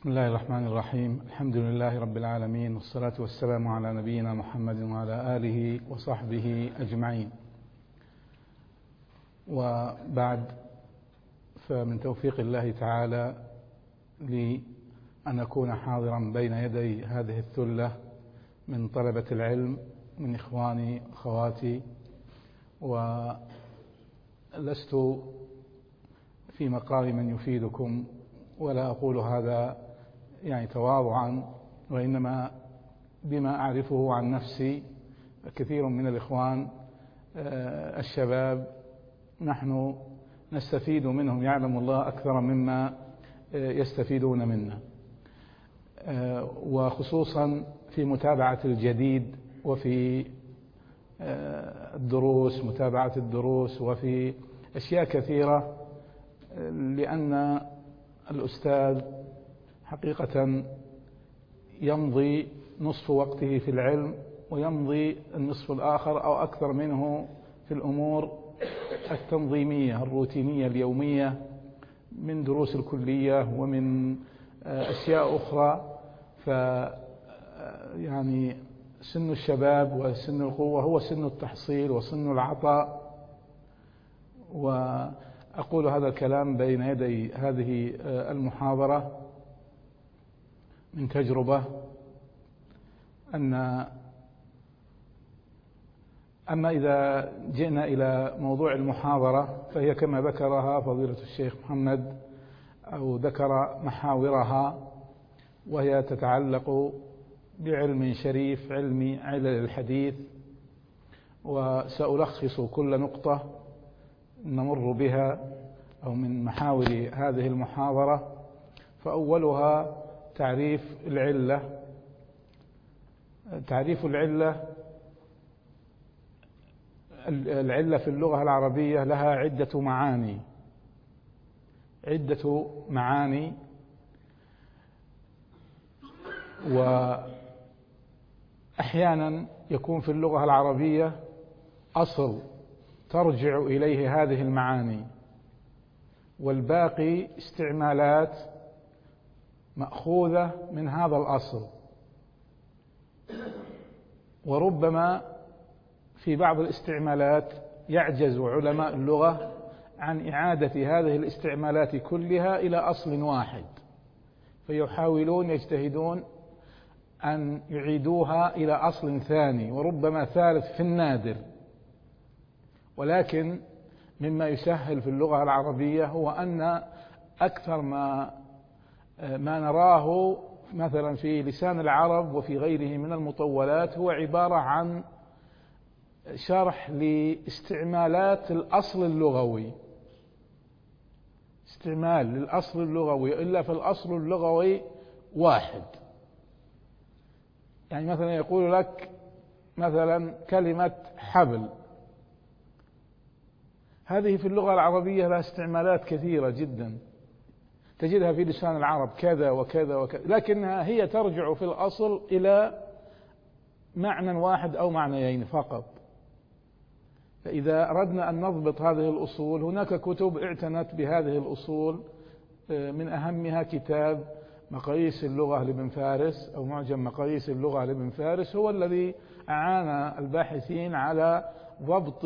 بسم الله الرحمن الرحيم. الحمد لله رب العالمين، والصلاة والسلام على نبينا محمد وعلى آله وصحبه أجمعين. وبعد، فمن توفيق الله تعالى لي أن أكون حاضرا بين يدي هذه الثلة من طلبة العلم، من إخواني أخواتي، ولست في مقام من يفيدكم، ولا أقول هذا يعني تواضعا، وإنما بما أعرفه عن نفسي. كثير من الإخوان الشباب نحن نستفيد منهم، يعلم الله، أكثر مما يستفيدون منا، وخصوصا في متابعة الجديد، وفي الدروس، متابعة الدروس، وفي أشياء كثيرة، لأن الأستاذ حقيقة يمضي نصف وقته في العلم، ويمضي النصف الآخر أو أكثر منه في الأمور التنظيمية الروتينية اليومية، من دروس الكلية ومن أشياء أخرى. يعني سن الشباب وسن القوة هو سن التحصيل وسن العطاء. وأقول هذا الكلام بين يدي هذه المحاضرة من تجربة، أما إذا جئنا إلى موضوع المحاضرة فهي كما ذكرها فضيلة الشيخ محمد، أو ذكر محاورها، وهي تتعلق بعلم شريف، علم علل الحديث. وسألخص كل نقطة نمر بها أو من محاور هذه المحاضرة. فأولها تعريف العلة. تعريف العلة في اللغة العربية لها عدة معاني، وأحيانا يكون في اللغة العربية أصل ترجع إليه هذه المعاني، والباقي استعمالات مأخوذة من هذا الأصل. وربما في بعض الاستعمالات يعجز علماء اللغة عن إعادة هذه الاستعمالات كلها إلى أصل واحد، فيحاولون يجتهدون أن يعيدوها إلى أصل ثاني، وربما ثالث في النادر. ولكن مما يسهل في اللغة العربية هو أن أكثر ما نراه مثلا في لسان العرب وفي غيره من المطولات هو عبارة عن شرح لاستعمالات الأصل اللغوي، استعمال للأصل اللغوي، إلا في الأصل اللغوي واحد. يعني مثلا يقول لك مثلا كلمة حبل، هذه في اللغة العربية لها استعمالات كثيرة جدا، تجدها في لسان العرب كذا وكذا وكذا، لكنها هي ترجع في الأصل إلى معنى واحد أو معنيين فقط. فإذا أردنا أن نضبط هذه الأصول، هناك كتب اعتنت بهذه الأصول، من أهمها كتاب مقاييس اللغة لابن فارس، أو معجم مقاييس اللغة لابن فارس، هو الذي أعان الباحثين على ضبط.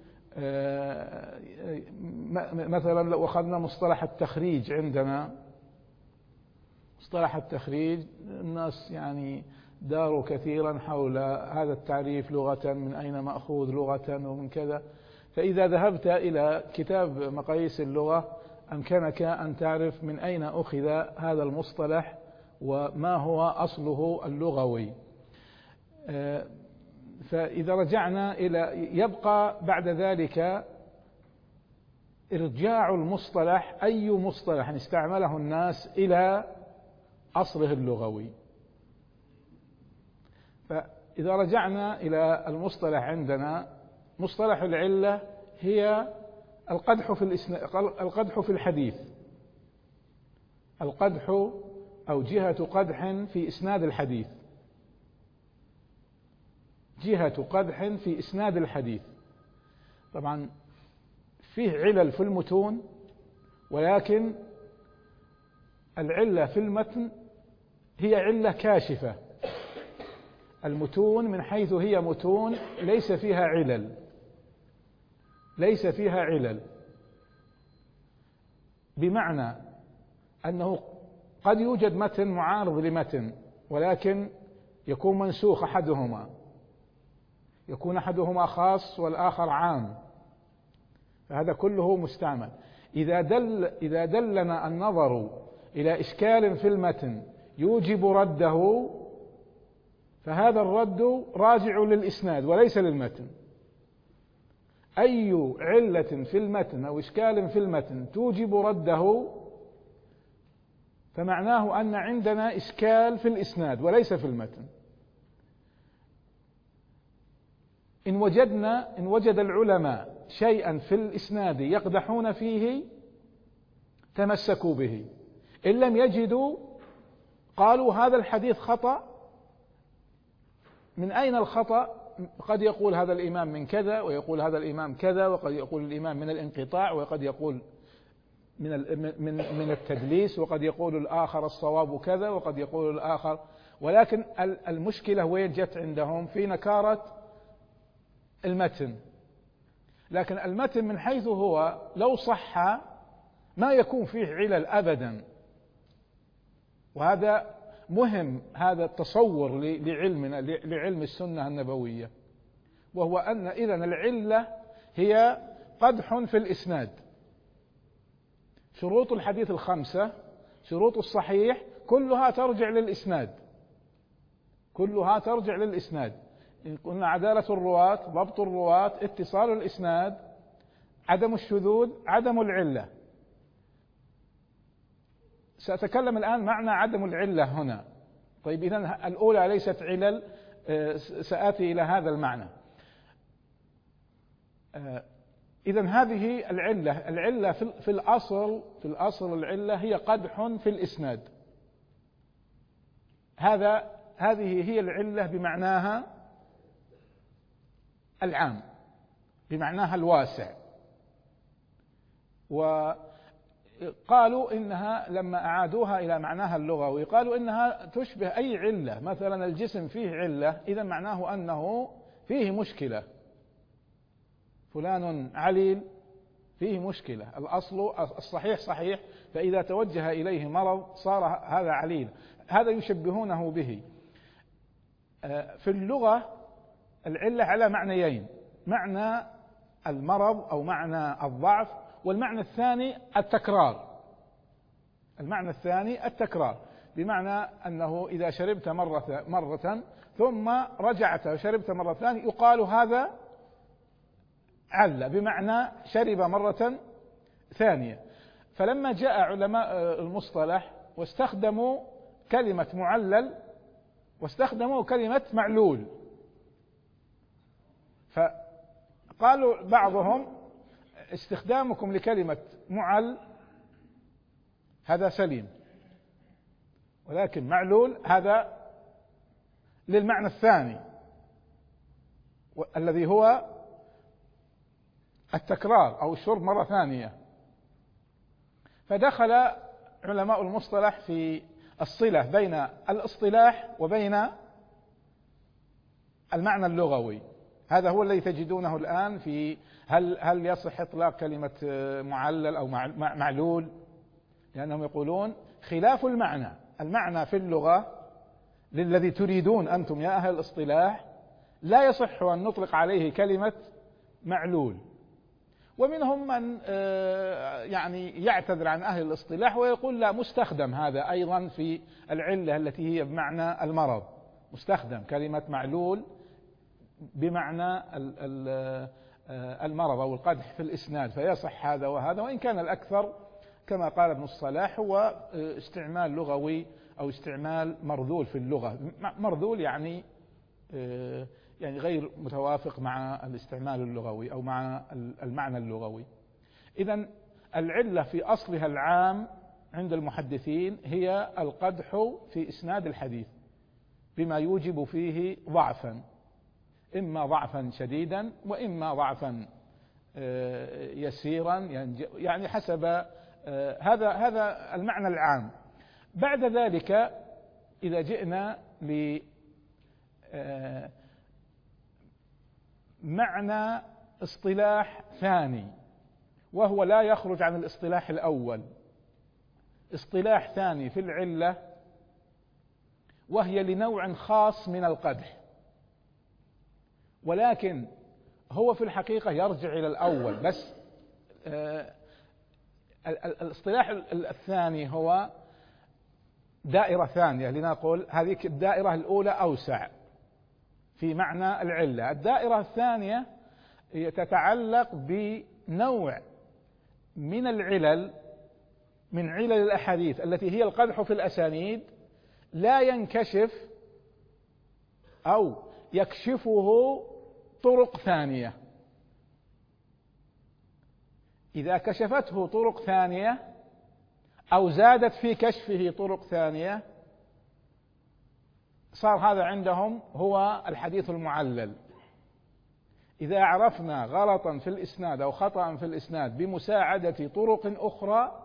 مثلا لو أخذنا مصطلح التخريج، عندنا مصطلح التخريج الناس يعني داروا كثيرا حول هذا التعريف لغة، من أين مأخوذ لغة ومن كذا. فإذا ذهبت إلى كتاب مقاييس اللغة أمكنك أن تعرف من أين أخذ هذا المصطلح وما هو أصله اللغوي. فإذا رجعنا إلى، يبقى بعد ذلك إرجاع المصطلح، أي مصطلح استعمله الناس، إلى أصله اللغوي. فإذا رجعنا إلى المصطلح، عندنا مصطلح العلة هي القدح في الحديث، القدح أو جهة قدح في إسناد الحديث، جهة قدح في إسناد الحديث. طبعا فيه علل في المتون، ولكن العلة في المتن هي علة كاشفة. المتون من حيث هي متون ليس فيها علل، ليس فيها علل، بمعنى أنه قد يوجد متن معارض لمتن ولكن يكون منسوخ أحدهما، يكون أحدهما خاص والآخر عام، فهذا كله مستعمل. إذا دلنا النظر إلى إشكال في المتن يوجب رده، فهذا الرد راجع للإسناد وليس للمتن. أي علة في المتن أو إشكال في المتن توجب رده فمعناه أن عندنا إشكال في الإسناد وليس في المتن. إن وجد العلماء شيئا في الإسناد يقدحون فيه تمسكوا به، إن لم يجدوا قالوا هذا الحديث خطأ. من أين الخطأ؟ قد يقول هذا الإمام من كذا، ويقول هذا الإمام كذا، وقد يقول الإمام من الانقطاع، وقد يقول من التدليس، وقد يقول الآخر الصواب كذا، وقد يقول الآخر. ولكن المشكلة وين جت عندهم؟ في نكارة المتن. لكن المتن من حيث هو لو صح ما يكون فيه علل أبدا. وهذا مهم، هذا التصور لعلمنا لعلم السنة النبوية، وهو أن إذن العلة هي قدح في الإسناد. شروط الحديث الخمسة، شروط الصحيح، كلها ترجع للإسناد، كلها ترجع للإسناد. إن قلنا عدالة الرواة، ضبط الرواة، اتصال الإسناد، عدم الشذوذ، عدم العلة. سأتكلم الآن معنى عدم العلة هنا. طيب إذن الأولى ليست علل، سآتي إلى هذا المعنى. إذن هذه العلة في الأصل العلة هي قدح في الإسناد. هذه هي العلة بمعناها العام، بمعناها الواسع. وقالوا إنها لما أعادوها إلى معناها اللغوي قالوا إنها تشبه أي علة. مثلا الجسم فيه علة، إذا معناه أنه فيه مشكلة، فلان عليل فيه مشكلة. الأصل الصحيح صحيح، فإذا توجه إليه مرض صار هذا عليل. هذا يشبهونه به. في اللغة العلة على معنيين: معنى المرض أو معنى الضعف، والمعنى الثاني التكرار. المعنى الثاني التكرار، بمعنى أنه إذا شربت مرة ثم رجعت وشربت مرة ثانية يقال هذا عل، بمعنى شرب مرة ثانية. فلما جاء علماء المصطلح واستخدموا كلمة معلل واستخدموا كلمة معلول، فقالوا بعضهم استخدامكم لكلمة معل هذا سليم، ولكن معلول هذا للمعنى الثاني الذي هو التكرار أو الشرب مرة ثانية. فدخل علماء المصطلح في الصلة بين الاصطلاح وبين المعنى اللغوي. هذا هو الذي تجدونه الآن في هل يصح إطلاق كلمة معلل أو معلول، لأنهم يقولون خلاف المعنى في اللغة للذي تريدون أنتم يا أهل الاصطلاح لا يصح أن نطلق عليه كلمة معلول. ومنهم من يعني يعتذر عن أهل الاصطلاح ويقول لا، مستخدم هذا أيضا في العلة التي هي بمعنى المرض، مستخدم كلمة معلول بمعنى المرض أو القدح في الإسناد، فيصح هذا وهذا. وإن كان الأكثر كما قال ابن الصلاح هو استعمال لغوي أو استعمال مرذول في اللغة. مرذول يعني غير متوافق مع الاستعمال اللغوي أو مع المعنى اللغوي. إذن العلة في أصلها العام عند المحدثين هي القدح في إسناد الحديث بما يوجب فيه ضعفا، إما ضعفا شديدا وإما ضعفا يسيرا، يعني حسب هذا المعنى العام. بعد ذلك إذا جئنا لمعنى اصطلاح ثاني وهو لا يخرج عن الاصطلاح الأول، اصطلاح ثاني في العلة وهي لنوع خاص من القدح، ولكن هو في الحقيقة يرجع إلى الأول، بس الاصطلاح الثاني هو دائرة ثانية، لنقول هذه الدائرة الأولى أوسع في معنى العلة. الدائرة الثانية تتعلق بنوع من العلل، من علل الأحاديث التي هي القدح في الأسانيد، لا ينكشف أو يكشفه طرق ثانية. إذا كشفته طرق ثانية أو زادت في كشفه طرق ثانية صار هذا عندهم هو الحديث المعلل. إذا عرفنا غلطا في الإسناد أو خطأ في الإسناد بمساعدة طرق أخرى،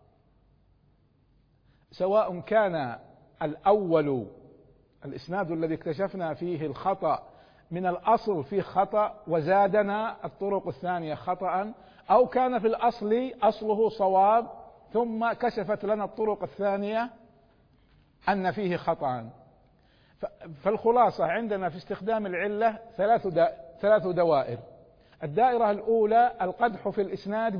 سواء كان الأول الإسناد الذي اكتشفنا فيه الخطأ من الأصل فيه خطأ وزادنا الطرق الثانية خطأ، أو كان في الأصل أصله صواب ثم كشفت لنا الطرق الثانية أن فيه خطأ. فالخلاصة عندنا في استخدام العلة ثلاث دوائر. الدائرة الأولى القدح في الإسناد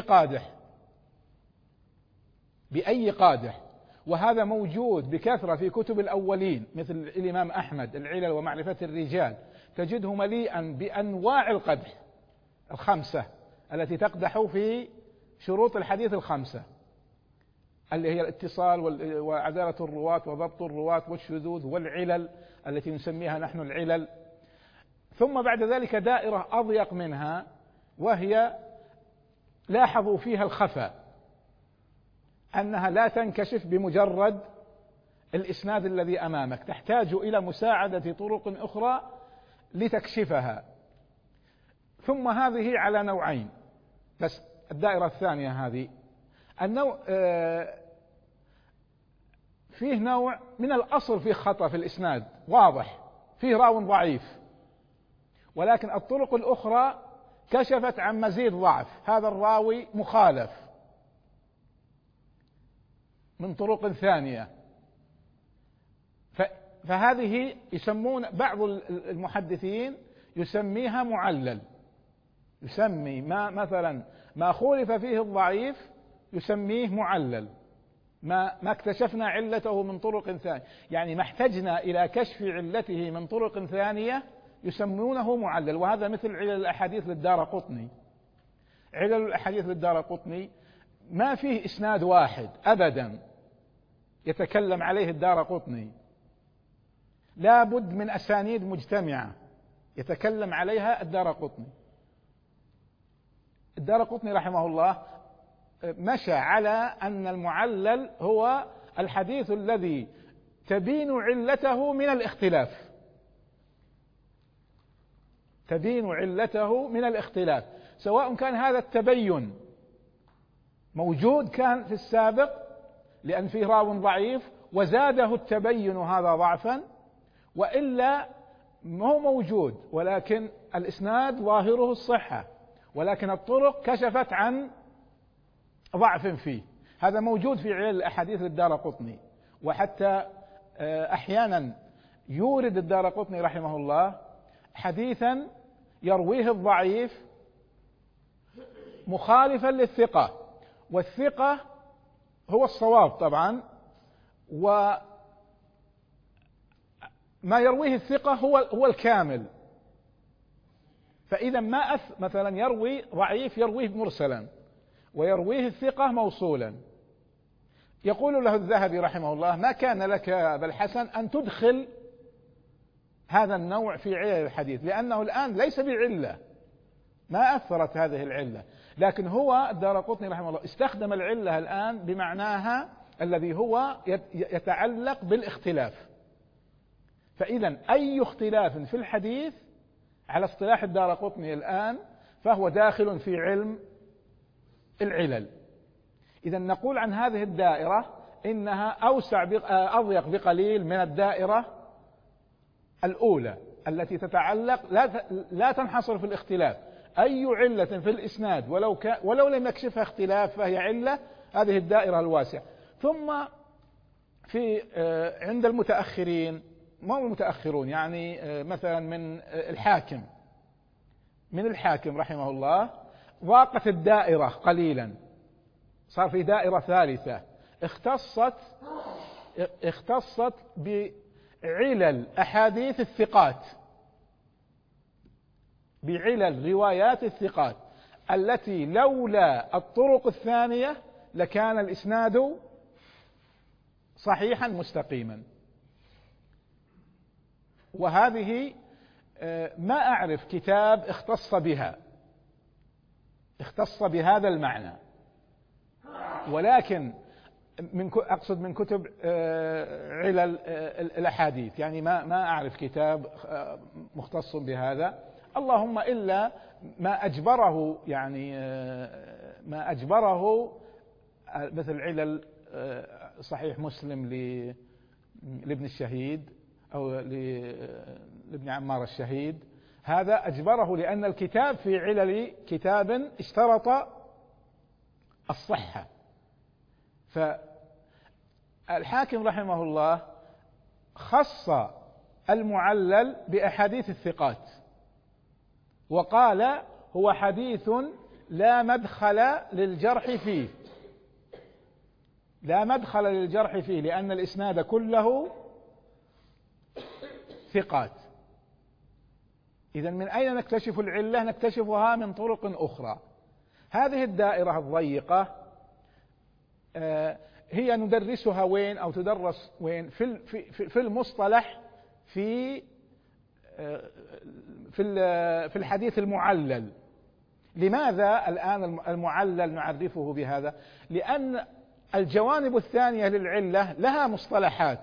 بأي قادح، وهذا موجود بكثرة في كتب الأولين مثل الإمام أحمد العلل ومعرفة الرجال، تجده مليئا بأنواع القدح الخمسة التي تقدح في شروط الحديث الخمسة، اللي هي الاتصال وعدالة الرواة وضبط الرواة والشذوذ والعلل التي نسميها نحن العلل. ثم بعد ذلك دائرة أضيق منها وهي لاحظوا فيها الخفاء، أنها لا تنكشف بمجرد الإسناد الذي أمامك، تحتاج إلى مساعدة طرق أخرى لتكشفها. ثم هذه على نوعين بس. الدائرة الثانية هذه النوع فيه نوع من الأصل فيه خطأ في الإسناد واضح، فيه راو ضعيف، ولكن الطرق الأخرى كشفت عن مزيد ضعف، هذا الراوي مخالف من طرق ثانية. فهذه يسمون بعض المحدثين يسميها معلل، يسمي مثلا ما خولف فيه الضعيف يسميه معلل، ما اكتشفنا علته من طرق ثانية، يعني ما احتجنا إلى كشف علته من طرق ثانية يسمونه معلل. وهذا مثل علل الأحاديث للدارقطني. علل الأحاديث للدارقطني ما فيه إسناد واحد أبدا يتكلم عليه الدارقطني، لا بد من أسانيد مجتمعة يتكلم عليها الدارقطني. الدارقطني رحمه الله مشى على أن المعلل هو الحديث الذي تبين علته من الاختلاف، تبين علته من الاختلاف، سواء كان هذا التبين موجود كان في السابق لأن فيه راو ضعيف وزاده التبين هذا ضعفا، وإلا ما هو موجود ولكن الإسناد ظاهره الصحة ولكن الطرق كشفت عن ضعف فيه. هذا موجود في علل الأحاديث للدارقطني. وحتى أحيانا يورد الدارقطني رحمه الله حديثا يرويه الضعيف مخالفا للثقة، والثقة هو الصواب طبعا، وما يرويه الثقة هو الكامل. فإذا مثلا يروي ضعيف يرويه مرسلا ويرويه الثقة موصولا، يقول له الذهبي رحمه الله ما كان لك يا أبا الحسن أن تدخل هذا النوع في علل الحديث، لأنه الآن ليس بعلة، ما أثرت هذه العلة، لكن هو الدارقطني رحمه الله استخدم العلة الآن بمعناها الذي هو يتعلق بالاختلاف. فإذا أي اختلاف في الحديث على اصطلاح الدارقطني الآن فهو داخل في علم العلل. إذا نقول عن هذه الدائرة إنها أضيق بقليل من الدائرة الأولى التي تتعلق لا تنحصر في الاختلاف. أي علة في الإسناد ولو لم يكشفها اختلاف فهي علة، هذه الدائرة الواسعة. ثم عند المتأخرين، ما هم المتأخرون يعني مثلا من الحاكم رحمه الله، ضاقت الدائرة قليلا، صار في دائرة ثالثة اختصت بعلل أحاديث الثقات، بعلل روايات الثقات التي لولا الطرق الثانية لكان الإسناد صحيحا مستقيما. وهذه ما أعرف كتاب اختص بهذا المعنى، ولكن أقصد من كتب علل الأحاديث، يعني ما أعرف كتاب مختص بهذا، اللهم إلا ما أجبره، يعني ما أجبره مثل علل صحيح مسلم لابن الشهيد أو لابن عمار الشهيد، هذا أجبره لأن الكتاب في علل كتاب اشترط الصحة. فالحاكم رحمه الله خص المعلل بأحاديث الثقات وقال هو حديث لا مدخل للجرح فيه، لا مدخل للجرح فيه لأن الإسناد كله ثقات. إذن من أين نكتشف العلة؟ نكتشفها من طرق أخرى. هذه الدائرة الضيقة هي ندرسها وين أو تدرس وين؟ في المصطلح، في الحديث المعلل. لماذا الآن المعلل نعرفه بهذا؟ لأن الجوانب الثانية للعلة لها مصطلحات.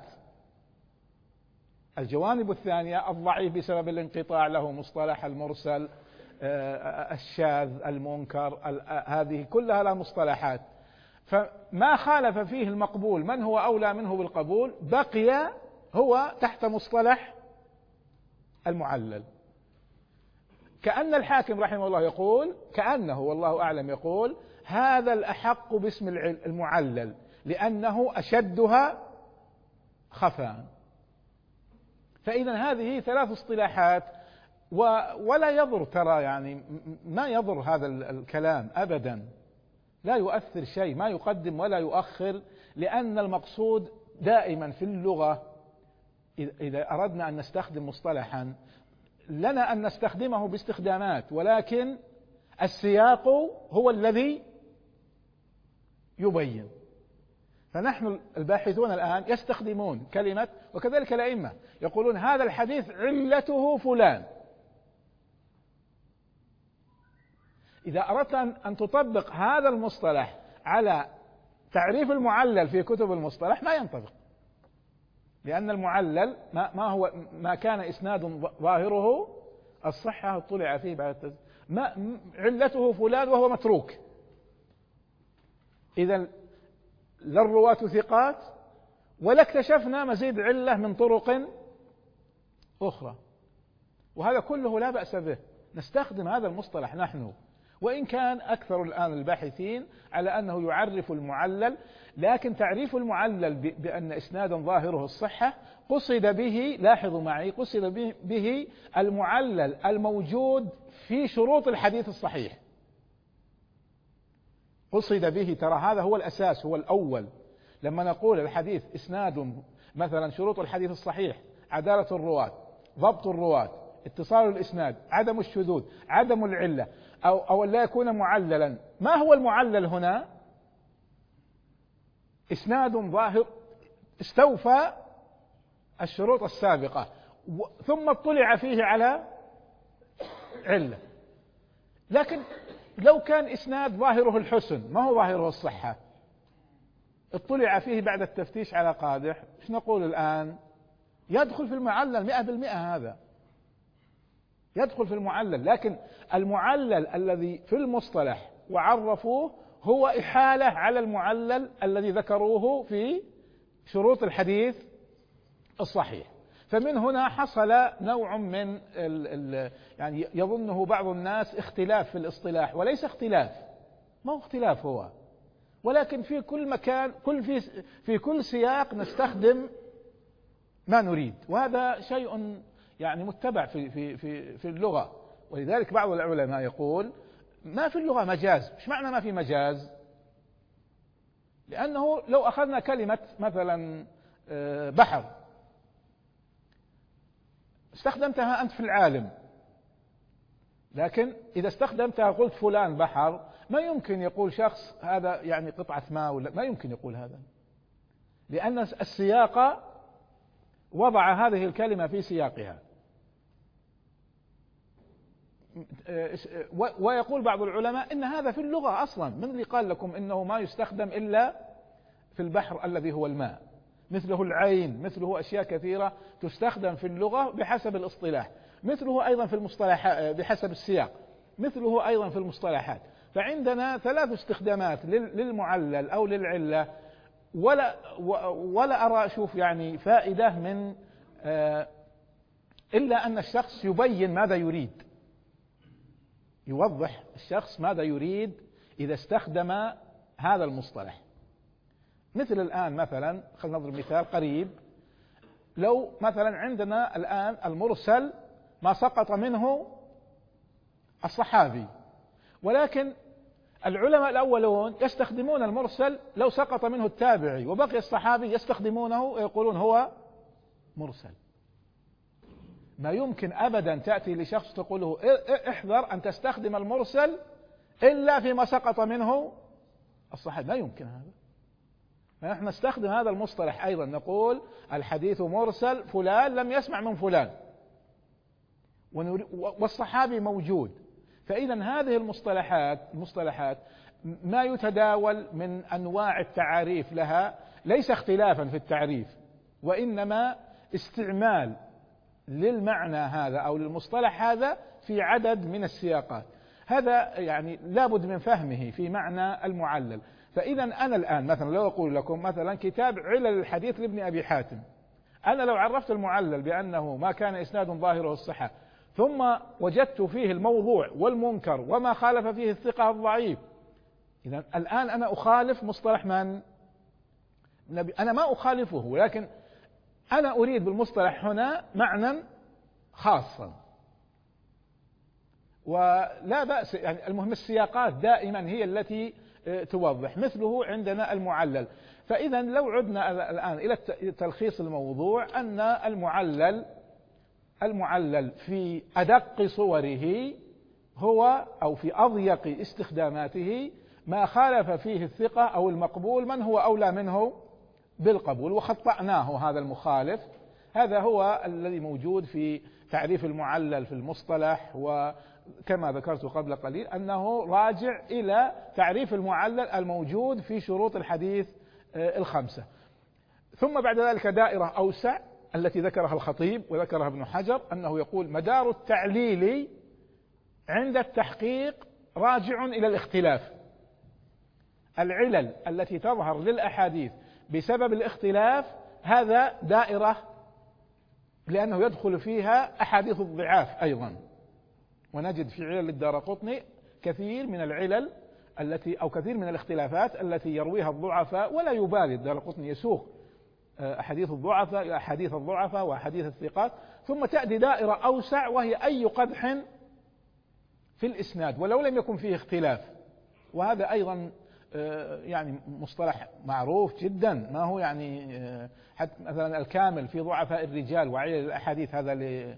الجوانب الثانية، الضعيف بسبب الانقطاع له مصطلح، المرسل، الشاذ، المنكر، هذه كلها لها مصطلحات. فما خالف فيه المقبول من هو أولى منه بالقبول بقي هو تحت مصطلح المعلل. كأن الحاكم رحمه الله يقول، كأنه والله أعلم يقول هذا الأحق باسم المعلل لأنه أشدها خفاء. فإذا هذه ثلاث اصطلاحات ولا يضر، ترى يعني ما يضر هذا الكلام أبدا، لا يؤثر شيء، ما يقدم ولا يؤخر، لأن المقصود دائما في اللغة إذا أردنا أن نستخدم مصطلحا لنا أن نستخدمه باستخدامات، ولكن السياق هو الذي يبين. فنحن الباحثون الآن يستخدمون كلمة، وكذلك الأئمة يقولون هذا الحديث علته فلان. إذا أردت أن تطبق هذا المصطلح على تعريف المعلل في كتب المصطلح ما ينطبق، لأن المعلل ما كان إسناد ظاهره الصحة طلع فيه بعد ما علته فلان وهو متروك. إذا لا الرواة ثقات ولا اكتشفنا مزيد علة من طرق أخرى، وهذا كله لا بأس به، نستخدم هذا المصطلح نحن، وإن كان أكثر الآن الباحثين على أنه يعرف المعلل، لكن تعريف المعلل بأن إسنادا ظاهره الصحة قصد به، لاحظوا معي، قصد به المعلل الموجود في شروط الحديث الصحيح، قصد به، ترى هذا هو الأساس، هو الأول. لما نقول الحديث إسناد، مثلا شروط الحديث الصحيح عدالة الرواة، ضبط الرواة، اتصال الإسناد، عدم الشذوذ، عدم العلة، أو لا يكون معللا. ما هو المعلل هنا؟ إسناد ظاهر استوفى الشروط السابقة ثم اطلع فيه على علة. لكن لو كان إسناد ظاهره الحسن، ما هو ظاهره الصحة، اطلع فيه بعد التفتيش على قادح، ايش نقول الآن؟ يدخل في المعلل 100%، هذا يدخل في المعلل. لكن المعلل الذي في المصطلح وعرفوه هو إحالة على المعلل الذي ذكروه في شروط الحديث الصحيح. فمن هنا حصل نوع من يعني يظنه بعض الناس اختلاف في الاصطلاح، وليس اختلاف، ما هو اختلاف هو، ولكن في كل مكان في كل سياق نستخدم ما نريد، وهذا شيء يعني متبع في اللغة. ولذلك بعض العلماء يقول ما في اللغة مجاز. مش معنى ما في مجاز؟ لأنه لو أخذنا كلمة مثلا بحر، استخدمتها أنت في العالم، لكن إذا استخدمتها قلت فلان بحر، ما يمكن يقول شخص هذا يعني قطعة ماء، ولا ما يمكن يقول هذا، لأن السياق وضع هذه الكلمة في سياقها. ويقول بعض العلماء إن هذا في اللغة أصلا، من اللي قال لكم إنه ما يستخدم إلا في البحر الذي هو الماء؟ مثله العين، مثله أشياء كثيرة تستخدم في اللغة بحسب الاصطلاح، مثله أيضا في المصطلحات بحسب السياق، مثله أيضا في المصطلحات. فعندنا 3 استخدامات للمعلل أو للعلة، ولا أرى أشوف يعني فائدة من إلا أن الشخص يبين ماذا يريد، يوضح الشخص ماذا يريد إذا استخدم هذا المصطلح. مثل الآن مثلا خلينا نضرب مثال قريب، لو مثلا عندنا الآن المرسل ما سقط منه الصحابي، ولكن العلماء الأولون يستخدمون المرسل لو سقط منه التابعي، وبقي الصحابي يستخدمونه ويقولون هو مرسل. ما يمكن أبدا تأتي لشخص تقول له احذر أن تستخدم المرسل إلا فيما سقط منه الصحابي، لا يمكن هذا. فنحن نستخدم هذا المصطلح أيضا، نقول الحديث مرسل، فلان لم يسمع من فلان والصحابي موجود. فإذا هذه المصطلحات ما يتداول من أنواع التعاريف لها ليس اختلافا في التعريف، وإنما استعمال للمعنى هذا أو للمصطلح هذا في عدد من السياقات. هذا يعني لابد من فهمه في معنى المعلل. فإذا أنا الآن مثلا لو أقول لكم مثلا كتاب علل الحديث لابن أبي حاتم، أنا لو عرفت المعلل بأنه ما كان إسناد ظاهره الصحة، ثم وجدت فيه الموضوع والمنكر وما خالف فيه الثقة الضعيف، إذا الآن أنا أخالف مصطلح من؟ أنا ما أخالفه، ولكن أنا أريد بالمصطلح هنا معنى خاصا، ولا بأس يعني. المهم السياقات دائما هي التي توضح. مثله عندنا المعلل. فإذا لو عدنا الآن إلى تلخيص الموضوع، أن المعلل في أدق صوره هو أو في أضيق استخداماته ما خالف فيه الثقة أو المقبول من هو أولى منه بالقبول وخطأناه هذا المخالف. هذا هو الذي موجود في تعريف المعلل في المصطلح، وكما ذكرت قبل قليل أنه راجع إلى تعريف المعلل الموجود في شروط الحديث 5. ثم بعد ذلك دائرة أوسع التي ذكرها الخطيب وذكرها ابن حجر، أنه يقول مدار التعليل عند التحقيق راجع إلى الاختلاف. العلل التي تظهر للأحاديث بسبب الاختلاف هذا دائرة، لأنه يدخل فيها أحاديث الضعاف أيضا، ونجد في علل الدارقطني كثير من العلل التي أو كثير من الاختلافات التي يرويها الضعفاء، ولا يبالي الدارقطني يسوق أحاديث الضعفاء إلى أحاديث الضعفاء وأحاديث الثقات. ثم تأتي دائرة أوسع وهي أي قدح في الإسناد ولو لم يكن فيه اختلاف، وهذا أيضا يعني مصطلح معروف جدا، ما هو يعني حتى مثلا الكامل في ضعفاء الرجال وعلل الأحاديث هذا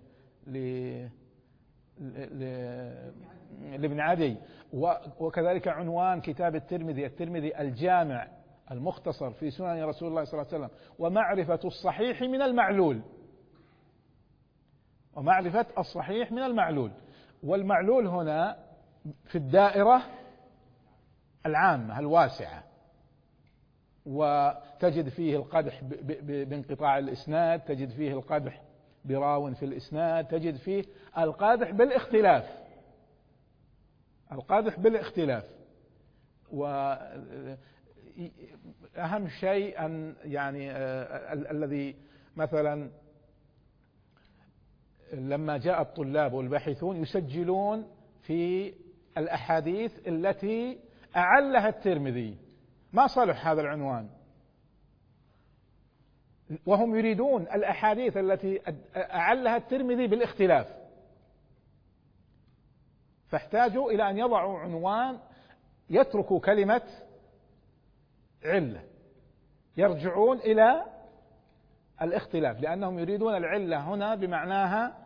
لابن عدي، وكذلك عنوان كتاب الترمذي الجامع المختصر في سنن رسول الله صلى الله عليه وسلم، ومعرفة الصحيح من المعلول، ومعرفة الصحيح من المعلول. والمعلول هنا في الدائرة العامة الواسعة، وتجد فيه القدح بانقطاع الإسناد، تجد فيه القدح براو في الإسناد، تجد فيه القادح بالاختلاف، القادح بالاختلاف. أهم شيء أن يعني الذي مثلا لما جاء الطلاب والباحثون يسجلون في الأحاديث التي أعلها الترمذي، ما صلح هذا العنوان، وهم يريدون الأحاديث التي أعلها الترمذي بالاختلاف، فاحتاجوا إلى أن يضعوا عنوان يتركوا كلمة علة، يرجعون إلى الاختلاف، لأنهم يريدون العلة هنا بمعناها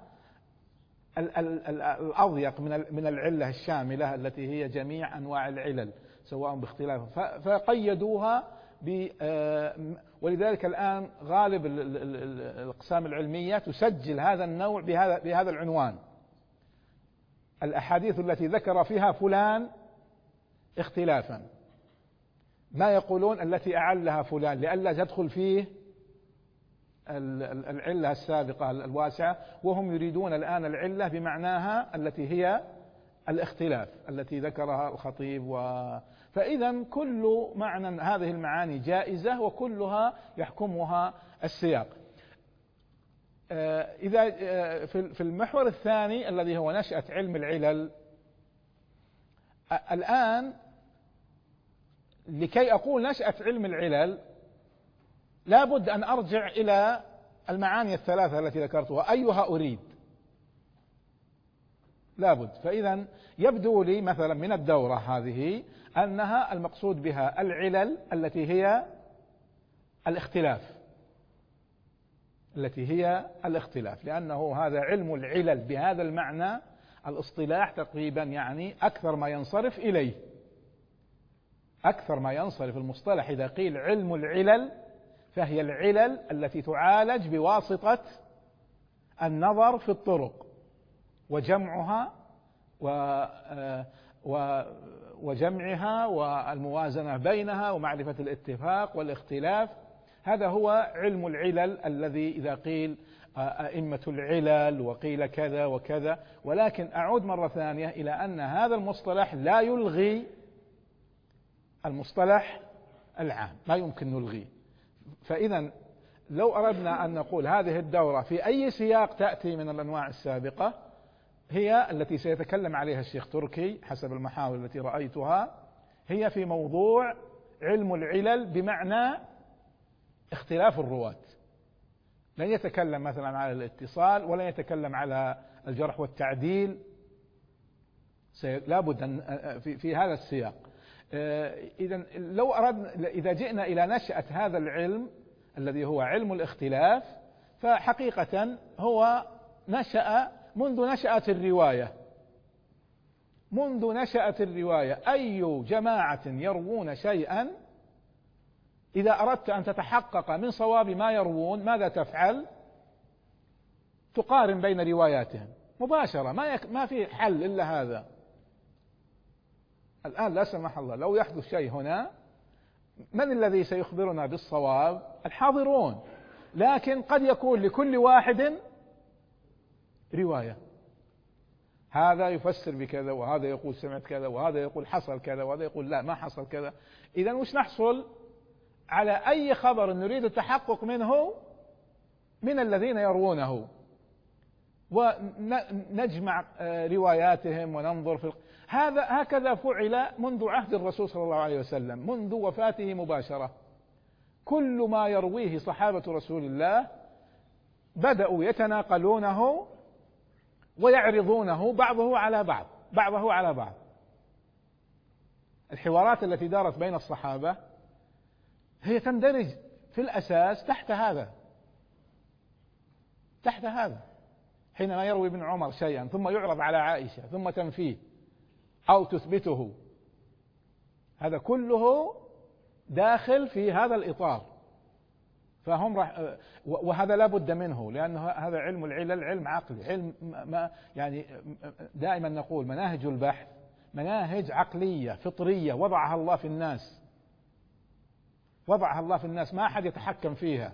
الأضيق من العلة الشاملة التي هي جميع أنواع العلل سواء باختلاف، فقيدوها ولذلك الآن غالب الأقسام العلمية تسجل هذا النوع بهذا العنوان: الأحاديث التي ذكر فيها فلان اختلافا، ما يقولون التي أعلها فلان لئلا تدخل فيه العلة السابقة الواسعة، وهم يريدون الآن العلة بمعناها التي هي الاختلاف التي ذكرها الخطيب فإذا كل معنى هذه المعاني جائزة وكلها يحكمها السياق. إذا في المحور الثاني الذي هو نشأة علم العلل، الآن لكي أقول نشأة علم العلل لابد أن أرجع إلى المعاني الثلاثة التي ذكرتها، أيها أريد، لابد. فإذا يبدو لي مثلا من الدورة هذه أنها المقصود بها العلل التي هي الاختلاف، لأنه هذا علم العلل بهذا المعنى الاصطلاح تقريبا يعني أكثر ما ينصرف إليه، أكثر ما ينصرف المصطلح إذا قيل علم العلل فهي العلل التي تعالج بواسطة النظر في الطرق وجمعها وجمعها والموازنة بينها ومعرفة الاتفاق والاختلاف. هذا هو علم العلل الذي إذا قيل أئمة العلل وقيل كذا وكذا، ولكن أعود مرة ثانية إلى أن هذا المصطلح لا يلغي المصطلح العام، ما يمكن نلغيه. فإذا لو أردنا أن نقول هذه الدورة في أي سياق تأتي من الأنواع السابقة هي التي سيتكلم عليها الشيخ تركي حسب المحاور التي رأيتها، هي في موضوع علم العلل بمعنى اختلاف الرواة. لن يتكلم مثلا على الاتصال ولن يتكلم على الجرح والتعديل، لابد أن في هذا السياق. إذا جئنا إلى نشأة هذا العلم الذي هو علم الاختلاف، فحقيقة هو نشأ منذ نشأة الرواية، أي جماعة يروون شيئا إذا أردت أن تتحقق من صواب ما يروون ماذا تفعل؟ تقارن بين رواياتهم مباشرة، ما في حل إلا هذا. الآن لا سمح الله لو يحدث شيء هنا، من الذي سيخبرنا بالصواب؟ الحاضرون، لكن قد يكون لكل واحد رواية، هذا يفسر بكذا وهذا يقول سمعت كذا وهذا يقول حصل كذا وهذا يقول لا ما حصل كذا. إذا وش نحصل على أي خبر نريد التحقق منه من الذين يروونه ونجمع رواياتهم وننظر في هكذا فعل منذ عهد الرسول صلى الله عليه وسلم، منذ وفاته مباشرة. كل ما يرويه صحابة رسول الله بدأوا يتناقلونه ويعرضونه بعضه على بعض. الحوارات التي دارت بين الصحابة هي تندرج في الأساس تحت هذا. حينما يروي ابن عمر شيئا ثم يعرض على عائشة ثم تنفيه أو تثبته، هذا كله داخل في هذا الإطار، وهذا لا بد منه، لأن هذا علم العلل علم عقلي، علم يعني دائما نقول مناهج البحث مناهج عقلية فطرية وضعها الله في الناس، ما أحد يتحكم فيها.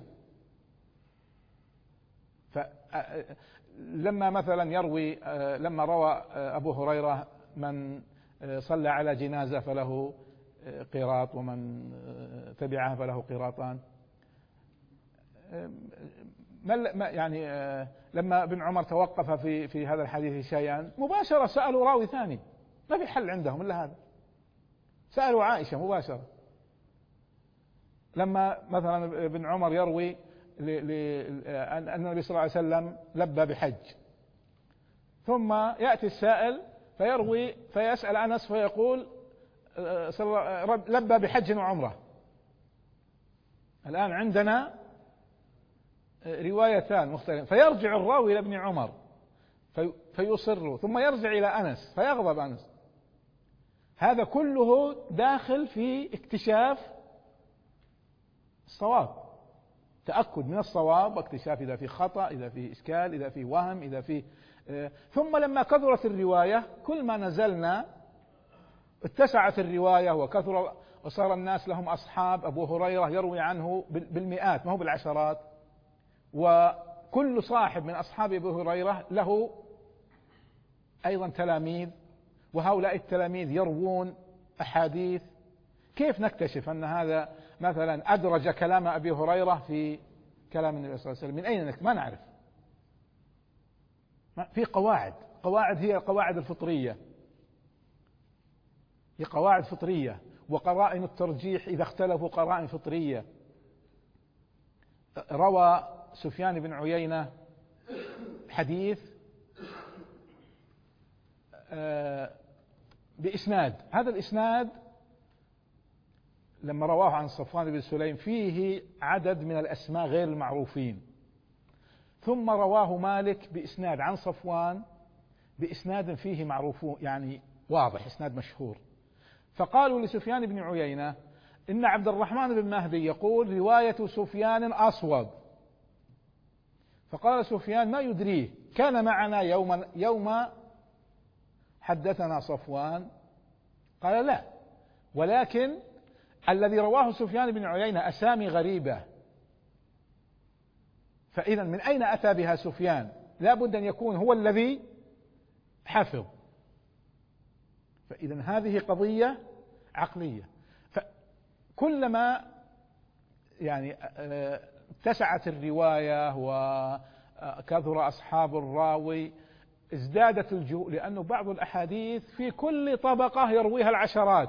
لما مثلا لما روى أبو هريرة من صلى على جنازة فله قيراط ومن تبعه فله قيراطان. يعني لما ابن عمر توقف في هذا الحديث شيئا مباشرة سألوا راوي ثاني، ما في حل عندهم إلا هذا، سألوا عائشة مباشرة. لما مثلا ابن عمر يروي أن النبي صلى الله عليه وسلم لبى بحج، ثم يأتي السائل فيروي فيسأل أنس فيقول لبى بحج وعمرة. الآن عندنا روايتان مختلفة، فيرجع الراوي إلى ابن عمر فيصر، ثم يرجع إلى أنس فيغضب أنس. هذا كله داخل في اكتشاف الصواب، تأكد من الصواب واكتشاف إذا في خطأ، إذا في إشكال، إذا في وهم، إذا في ثم لما كثرت الرواية كل ما نزلنا اتسعت الرواية وكثر وصار الناس لهم أصحاب. أبو هريرة يروي عنه بالمئات ما هو بالعشرات، وكل صاحب من أصحاب أبو هريرة له أيضا تلاميذ، وهؤلاء التلاميذ يروون أحاديث. كيف نكتشف أن هذا مثلا أدرج كلام أبي هريرة في كلام النبي صلى الله عليه وسلم؟ من أين ما نعرف. في قواعد هي القواعد الفطرية، هي قواعد فطرية، وقرائن الترجيح إذا اختلفوا قرائن فطرية. روى سفيان بن عيينة حديث بإسناد، هذا الإسناد لما رواه عن صفوان بن سليم فيه عدد من الأسماء غير المعروفين، ثم رواه مالك بإسناد عن صفوان بإسناد فيه معروفون، يعني واضح، إسناد مشهور. فقالوا لسفيان بن عيينة إن عبد الرحمن بن مهدي يقول رواية سفيان أصوب. فقال سفيان ما يدريه، كان معنا يوم حدثنا صفوان. قال لا، ولكن الذي رواه سفيان بن عيينة أسامي غريبة، فإذا من أين أتى بها سفيان؟ لا بد أن يكون هو الذي حفظ. فإذا هذه قضية عقلية. فكلما يعني اتسعت الرواية وكثر أصحاب الراوي ازدادت الجهول، لأنه بعض الأحاديث في كل طبقة يرويها العشرات،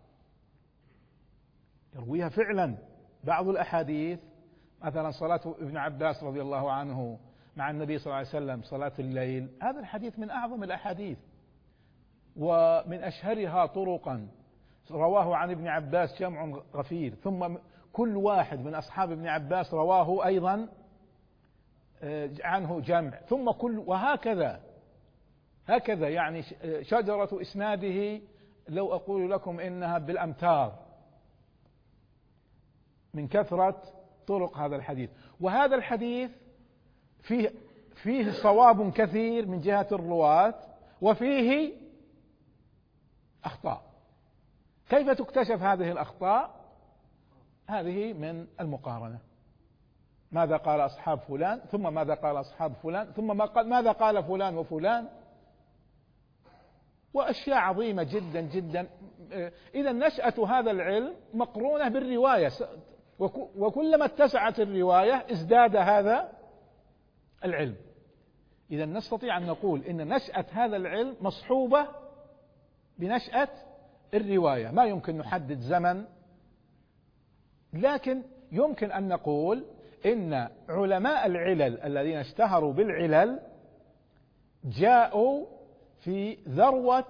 يرويها فعلا. بعض الأحاديث مثلا صلاة ابن عباس رضي الله عنه مع النبي صلى الله عليه وسلم صلاة الليل، هذا الحديث من أعظم الأحاديث ومن أشهرها طرقا، رواه عن ابن عباس جمع غفير، ثم كل واحد من أصحاب ابن عباس رواه أيضا عنه جمع، ثم وهكذا يعني شجرة إسناده لو أقول لكم إنها بالأمتار من كثرة طرق هذا الحديث. وهذا الحديث فيه صواب كثير من جهة الرواة وفيه أخطاء. كيف تكتشف هذه الأخطاء؟ هذه من المقارنة، ماذا قال أصحاب فلان، ثم ماذا قال أصحاب فلان، ثم ماذا قال فلان وفلان، وأشياء عظيمة جدا جدا. إذا نشأة هذا العلم مقرونة بالرواية، وكلما اتسعت الرواية ازداد هذا العلم. إذا نستطيع أن نقول إن نشأة هذا العلم مصحوبة بنشأة الرواية. ما يمكن نحدد زمن، لكن يمكن أن نقول إن علماء العلل الذين اشتهروا بالعلل جاءوا في ذروة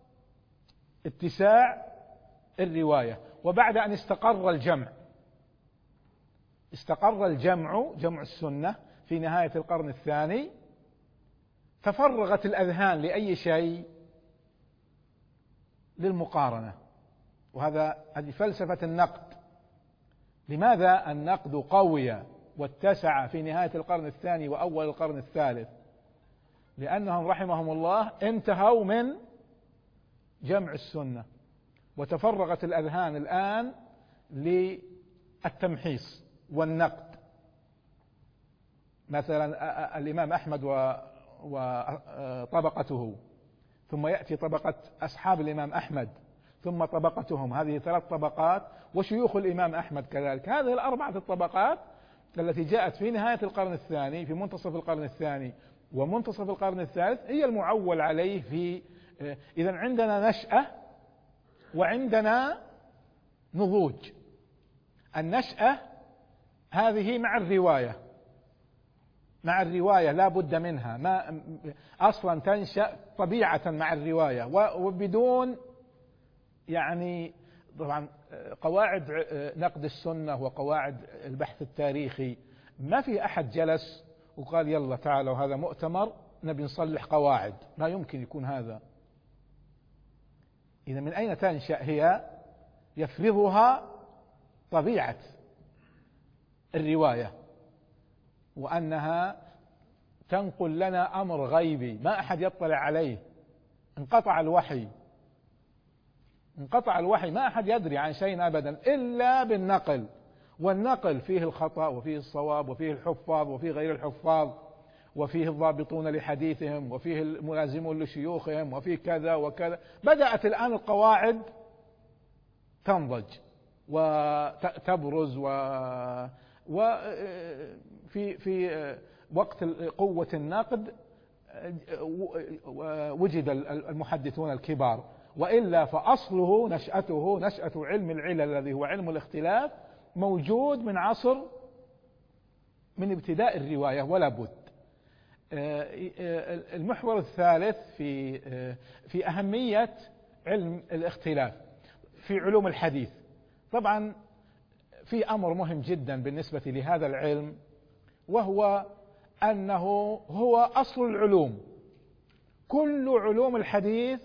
اتساع الرواية، وبعد أن استقر جمع السنة في نهاية القرن الثاني، ففرغت الأذهان لأي شيء للمقارنة. هذه فلسفة النقد. لماذا النقد قوي واتسع في نهاية القرن الثاني وأول القرن الثالث؟ لأنهم رحمهم الله انتهوا من جمع السنة، وتفرغت الأذهان الآن للتمحيص والنقد. مثلا الإمام أحمد وطبقته، ثم يأتي طبقة أصحاب الإمام أحمد، ثم طبقتهم، هذه 3 طبقات، وشيوخ الإمام أحمد كذلك. هذه ال4 الطبقات التي جاءت في نهاية القرن الثاني، في منتصف القرن الثاني ومنتصف القرن الثالث، هي المعول عليه في إذا عندنا نشأة وعندنا نضوج. النشأة هذه مع الرواية، مع الرواية لا بد منها، ما أصلا تنشأ طبيعة مع الرواية، وبدون يعني طبعا قواعد نقد السنة وقواعد البحث التاريخي، ما في أحد جلس وقال يلا تعالوا هذا مؤتمر نبي نصلح قواعد، لا يمكن يكون هذا. إذا من أين تنشأ؟ هي يفرضها طبيعة الرواية، وأنها تنقل لنا أمر غيبي ما أحد يطلع عليه. انقطع الوحي، انقطع الوحي، ما أحد يدري عن شيء أبدا إلا بالنقل، والنقل فيه الخطأ وفيه الصواب وفيه الحفاظ وفيه غير الحفاظ، وفيه الضابطون لحديثهم وفيه الملازمون لشيوخهم وفيه كذا وكذا. بدأت الآن القواعد تنضج وتبرز، وفي وقت قوة النقد وجد المحدثون الكبار، وإلا فأصله نشأته نشأة علم العلل الذي هو علم الاختلاف موجود من عصر، من ابتداء الرواية ولا بد. المحور الثالث في أهمية علم الاختلاف في علوم الحديث. طبعا في أمر مهم جدا بالنسبة لهذا العلم، وهو أنه هو أصل العلوم. كل علوم الحديث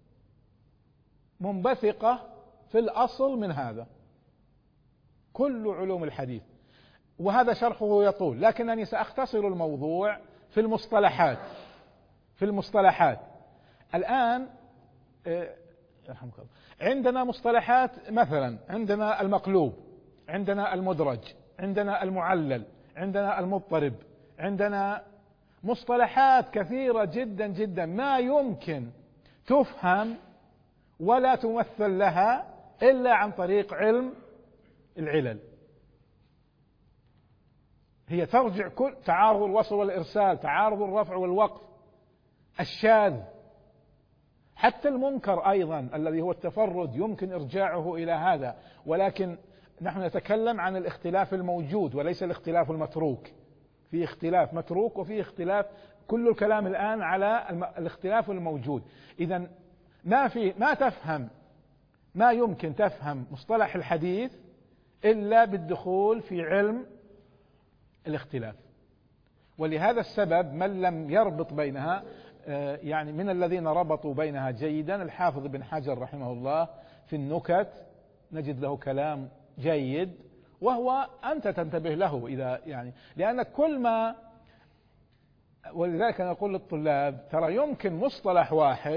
منبثقة في الأصل من هذا، كل علوم الحديث، وهذا شرحه يطول، لكنني سأختصر الموضوع في المصطلحات. في المصطلحات الآن يرحمك الله، عندنا مصطلحات، مثلا عندنا المقلوب، عندنا المدرج، عندنا المعلل، عندنا المضطرب، عندنا مصطلحات كثيرة جدا جدا ما يمكن تفهم ولا تمثل لها إلا عن طريق علم العلل. هي ترجع كل تعارض الوصل والإرسال، تعارض الرفع والوقف، الشاذ، حتى المنكر أيضا الذي هو التفرد يمكن إرجاعه إلى هذا، ولكن نحن نتكلم عن الاختلاف الموجود وليس الاختلاف المتروك. في اختلاف متروك وفي اختلاف، كل الكلام الآن على الاختلاف الموجود. إذا ما تفهم، ما يمكن تفهم مصطلح الحديث إلا بالدخول في علم الاختلاف. ولهذا السبب من لم يربط بينها، يعني من الذين ربطوا بينها جيدا الحافظ ابن حجر رحمه الله في النكت، نجد له كلام جيد، وهو أنت تنتبه له إذا يعني، لأن كل ما، ولذلك أنا أقول للطلاب ترى يمكن مصطلح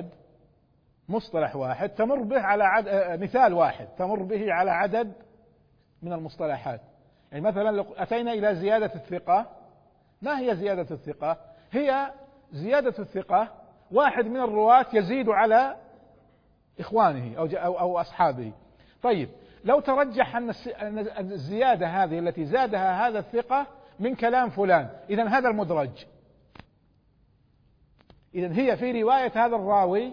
واحد تمر به على مثال واحد تمر به على عدد من المصطلحات. يعني مثلا لو أتينا إلى زيادة الثقة، ما هي زيادة الثقة؟ هي زيادة الثقة واحد من الرواة يزيد على إخوانه أو أصحابه. طيب لو ترجح أن الزيادة هذه التي زادها هذا الثقة من كلام فلان، إذن هذا المدرج، إذن هي في رواية هذا الراوي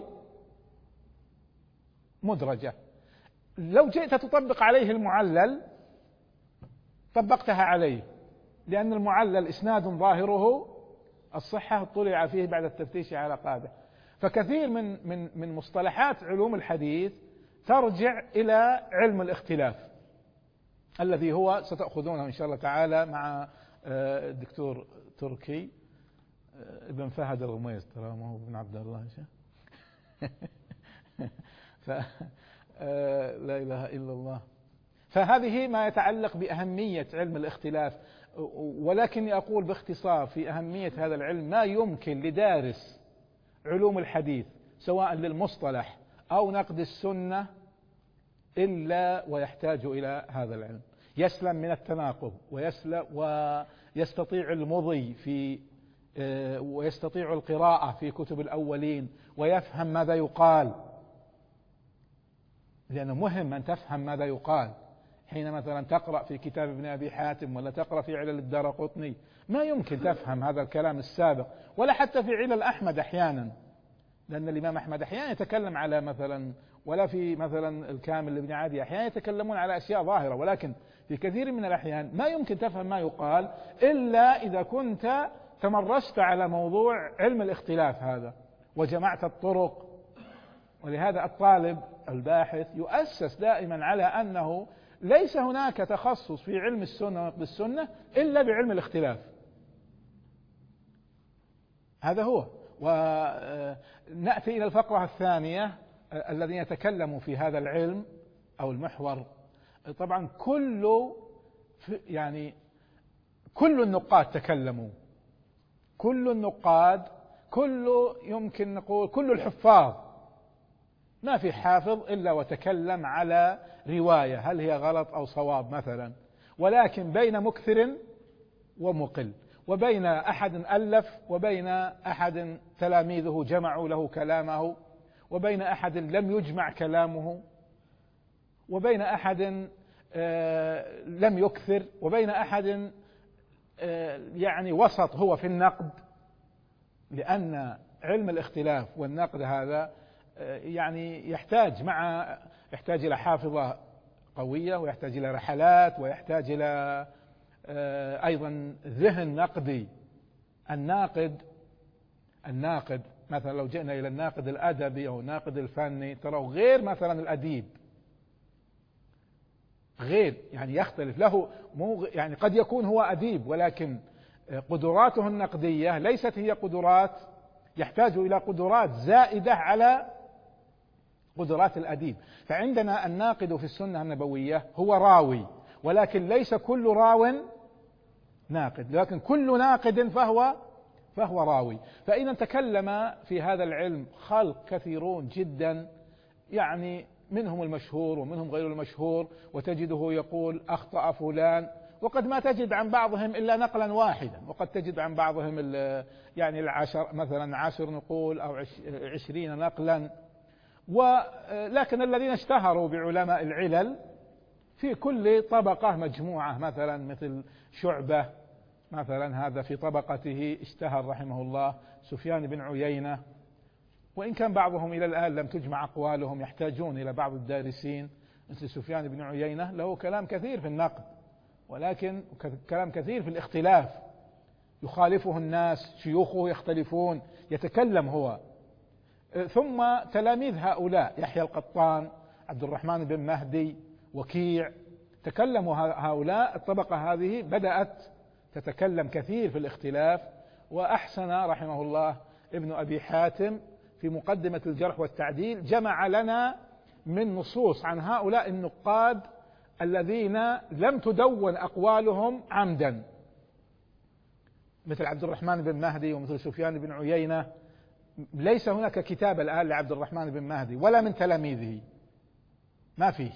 مدرجة. لو جئت تطبق عليه المعلل طبقتها عليه، لأن المعلل إسناد ظاهره الصحة اطلع فيه بعد التفتيش على قاده. فكثير من مصطلحات علوم الحديث ترجع إلى علم الاختلاف الذي هو ستأخذونه إن شاء الله تعالى مع الدكتور تركي ابن فهد الغميس، ترى ما هو ابن عبد الله لا إله إلا الله. فهذه ما يتعلق بأهمية علم الاختلاف. ولكني أقول باختصار في أهمية هذا العلم، ما يمكن لدارس علوم الحديث سواء للمصطلح أو نقد السنة إلا ويحتاج إلى هذا العلم، يسلم من التناقض ويستطيع المضي في ويستطيع القراءة في كتب الأولين ويفهم ماذا يقال. لأنه مهم أن تفهم ماذا يقال حين مثلا تقرأ في كتاب ابن أبي حاتم ولا تقرأ في علل الدارقطني، ما يمكن تفهم هذا الكلام السابق، ولا حتى في علل أحمد أحيانا، لأن الإمام أحمد أحيانا يتكلم على مثلا، ولا في مثلا الكامل لابن عدي أحيانا يتكلمون على أشياء ظاهرة، ولكن في كثير من الأحيان ما يمكن تفهم ما يقال إلا إذا كنت تمرست على موضوع علم الاختلاف هذا وجمعت الطرق. ولهذا الطالب الباحث يؤسس دائما على أنه ليس هناك تخصص في علم السنة ونقد السنة إلا بعلم الاختلاف، هذا هو. ونأتي إلى الفقرة الثانية الذين يتكلموا في هذا العلم أو المحور. طبعا كل النقاد تكلموا، كل النقاد، يمكن نقول كل الحفاظ، ما في حافظ إلا وتكلم على رواية هل هي غلط أو صواب مثلا، ولكن بين مكثر ومقل، وبين أحد ألف وبين أحد تلاميذه جمعوا له كلامه، وبين أحد لم يجمع كلامه، وبين أحد لم يكثر، وبين أحد يعني وسط هو في النقد. لأن علم الاختلاف والنقد هذا يعني يحتاج إلى حافظة قوية، ويحتاج إلى رحلات، ويحتاج إلى أيضا ذهن نقدي. الناقد مثلا لو جئنا إلى الناقد الأدبي أو الناقد الفني، ترى غير مثلا الأديب، غير يعني يختلف له، يعني قد يكون هو أديب ولكن قدراته النقدية ليست هي قدرات، يحتاج إلى قدرات زائدة على قدرات الأديب. فعندنا الناقد في السنة النبوية هو راوي، ولكن ليس كل راو ناقد، لكن كل ناقد فهو راوي. فإذا تكلم في هذا العلم خلق كثيرون جدا، يعني منهم المشهور ومنهم غير المشهور، وتجده يقول أخطأ فلان، وقد ما تجد عن بعضهم إلا نقلا واحدا، وقد تجد عن بعضهم يعني مثلا 10 نقول أو 20 نقلا. ولكن الذين اشتهروا بعلماء العلل في كل طبقة مجموعة، مثل شعبة مثلا، هذا في طبقته اشتهر رحمه الله، سفيان بن عيينة، وإن كان بعضهم إلى الآن لم تجمع أقوالهم، يحتاجون إلى بعض الدارسين مثل سفيان بن عيينة، له كلام كثير في النقد، ولكن كلام كثير في الاختلاف، يخالفه الناس، شيوخه يختلفون، يتكلم هو. ثم تلاميذ هؤلاء يحيى القطان، عبد الرحمن بن مهدي، وكيع، تكلموا هؤلاء الطبقة هذه بدأت تتكلم كثير في الاختلاف. وأحسن رحمه الله ابن أبي حاتم في مقدمة الجرح والتعديل جمع لنا من نصوص عن هؤلاء النقاد الذين لم تدون أقوالهم عمدا، مثل عبد الرحمن بن مهدي ومثل سفيان بن عيينة. ليس هناك كتاب الآن لعبد الرحمن بن مهدي ولا من تلاميذه، ما فيه،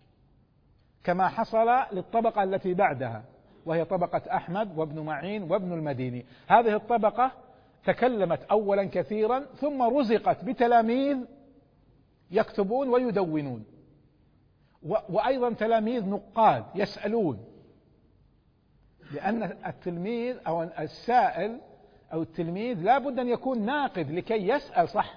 كما حصل للطبقة التي بعدها، وهي طبقة أحمد وابن معين وابن المديني. هذه الطبقة تكلمت أولا كثيرا، ثم رزقت بتلاميذ يكتبون ويدونون، وأيضا تلاميذ نقاد يسألون، لأن التلميذ أو السائل أو التلميذ لا بد أن يكون ناقد لكي يسأل صح،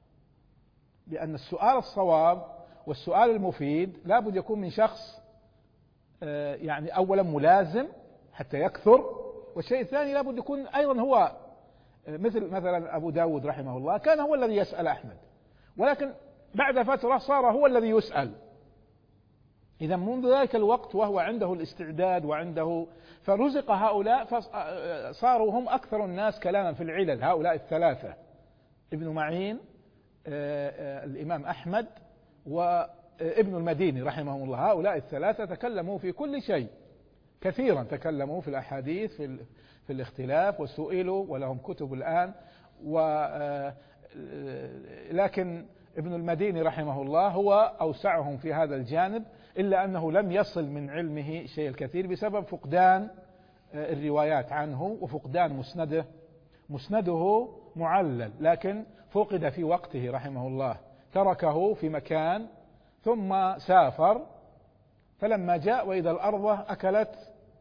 لأن السؤال الصواب والسؤال المفيد لا بد يكون من شخص يعني أولا ملازم حتى يكثر، والشيء الثاني لا بد يكون أيضا هو مثلا أبو داود رحمه الله كان هو الذي يسأل أحمد، ولكن بعد فترة صار هو الذي يسأل. إذا منذ ذلك الوقت وهو عنده الاستعداد وعنده، فرزق هؤلاء فصاروا هم أكثر الناس كلاما في العلل، هؤلاء الثلاثة، ابن معين، الإمام أحمد، وابن المديني رحمهم الله. هؤلاء الثلاثة تكلموا في كل شيء كثيرا، تكلموا في الأحاديث في الاختلاف، وسئلوا ولهم كتب الآن. لكن ابن المديني رحمه الله هو أوسعهم في هذا الجانب، إلا أنه لم يصل من علمه شيء الكثير بسبب فقدان الروايات عنه وفقدان مسنده معلل، لكن فقد في وقته رحمه الله، تركه في مكان ثم سافر، فلما جاء وإذا الأرض أكلت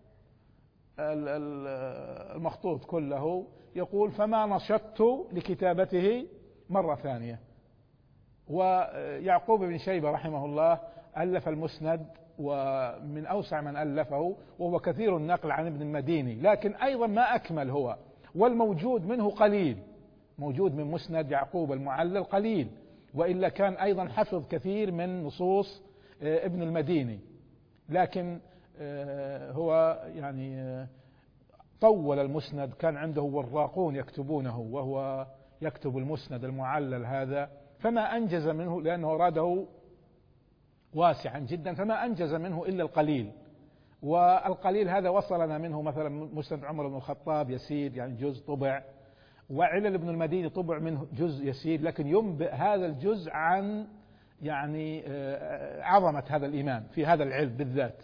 المخطوط كله، يقول فما نشطت لكتابته مرة ثانية. ويعقوب بن شيبة رحمه الله ألف المسند، ومن أوسع من ألفه، وهو كثير النقل عن ابن المديني، لكن أيضا ما أكمل هو، والموجود منه قليل، موجود من مسند يعقوب المعلل قليل، وإلا كان أيضا حفظ كثير من نصوص ابن المديني، لكن هو يعني طول المسند، كان عنده وراقون يكتبونه وهو يكتب المسند المعلل هذا، فما أنجز منه لأنه أراده واسعا جدا، فما أنجز منه إلا القليل، والقليل هذا وصلنا منه مثلا مسند عمر بن الخطاب يسير، يعني جزء طبع، وعلل ابن المديني طبع منه جزء يسير، لكن ينبئ هذا الجزء عن يعني عظمة هذا الإمام في هذا العلم بالذات،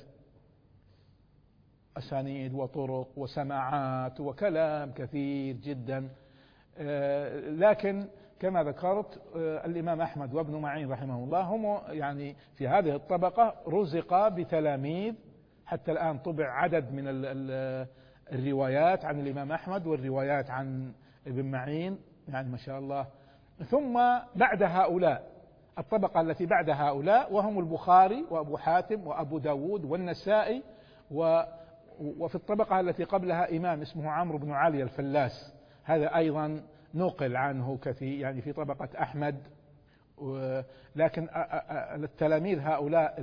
أسانيد وطرق وسماعات وكلام كثير جدا. لكن كما ذكرت الإمام أحمد وابن معين رحمه الله هم يعني في هذه الطبقة رزقا بتلاميذ، حتى الآن طبع عدد من الروايات عن الإمام أحمد والروايات عن ابن معين، يعني ما شاء الله. ثم بعد هؤلاء الطبقة التي بعد هؤلاء وهم البخاري وأبو حاتم وأبو داود والنسائي، وفي الطبقة التي قبلها إمام اسمه عمرو بن علي الفلاس، هذا أيضا نقل عنه كثير يعني في طبقة أحمد. لكن التلاميذ هؤلاء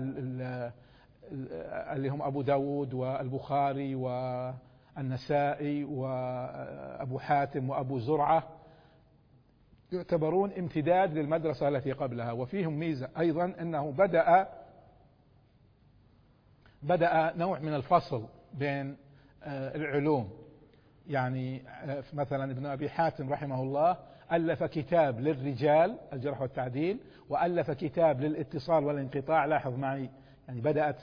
اللي هم أبو داود والبخاري والنسائي وأبو حاتم وأبو زرعة يعتبرون امتداد للمدرسة التي قبلها. وفيهم ميزة أيضا أنه بدأ نوع من الفصل بين العلوم، يعني مثلا ابن أبي حاتم رحمه الله ألف كتاب للرجال الجرح والتعديل، وألف كتاب للاتصال والانقطاع. لاحظ معي يعني بدأت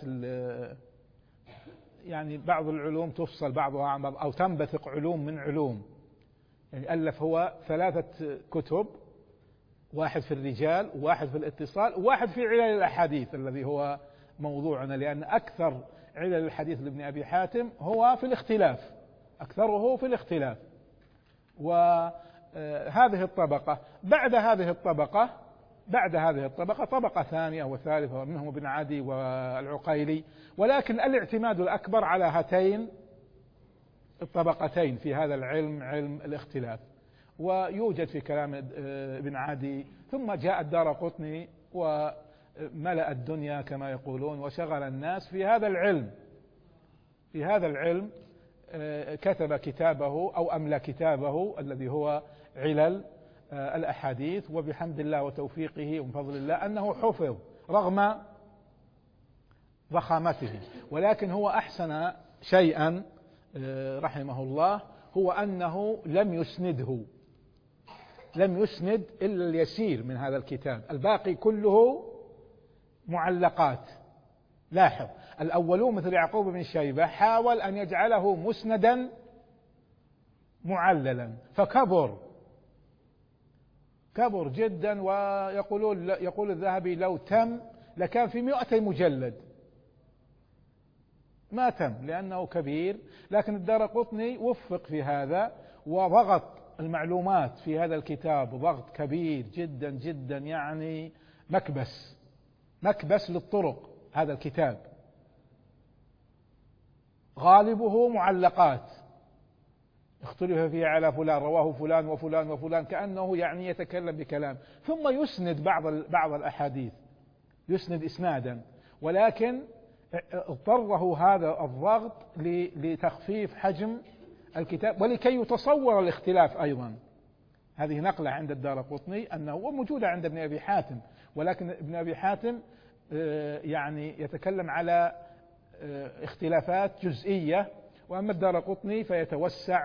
يعني بعض العلوم تفصل بعضها عن بعض أو تنبثق علوم من علوم، يعني ألف هو 3 كتب، واحد في الرجال وواحد في الاتصال وواحد في علل الأحاديث الذي هو موضوعنا، لأن أكثر علل الحديث لابن أبي حاتم هو في الاختلاف، أكثره في الاختلاف. وهذه الطبقة بعد هذه الطبقة طبقة ثانية وثالثة، منهم ابن عدي والعقيلي، ولكن الاعتماد الأكبر على هاتين الطبقتين في هذا العلم، علم الاختلاف. ويوجد في كلام ابن عدي. ثم جاء الدارقطني وملأ الدنيا كما يقولون وشغل الناس في هذا العلم، كتب كتابه أو أملى كتابه الذي هو علل الأحاديث، وبحمد الله وتوفيقه ومن فضل الله أنه حفظ رغم ضخامته. ولكن هو أحسن شيئا رحمه الله هو أنه لم يسند إلا اليسير من هذا الكتاب، الباقي كله معلقات. لاحظ الأولون مثل يعقوب بن شيبة حاول أن يجعله مسندا معللا فكبر جدا، يقول الذهبي لو تم لكان في 200 مجلد، ما تم لأنه كبير. لكن الدارقطني وفق في هذا وضغط المعلومات في هذا الكتاب ضغط كبير جدا جدا، يعني مكبس للطرق. هذا الكتاب غالبه معلقات اختلف فيه على فلان، رواه فلان وفلان وفلان، كأنه يعني يتكلم بكلام، ثم يسند بعض الأحاديث، يسند إسنادا، ولكن اضطره هذا الضغط لتخفيف حجم الكتاب ولكي يتصور الاختلاف أيضا. هذه نقلة عند الدارقطني أنه وموجودة عند ابن أبي حاتم، ولكن ابن أبي حاتم يعني يتكلم على اختلافات جزئية، وأما الدارقطني فيتوسع.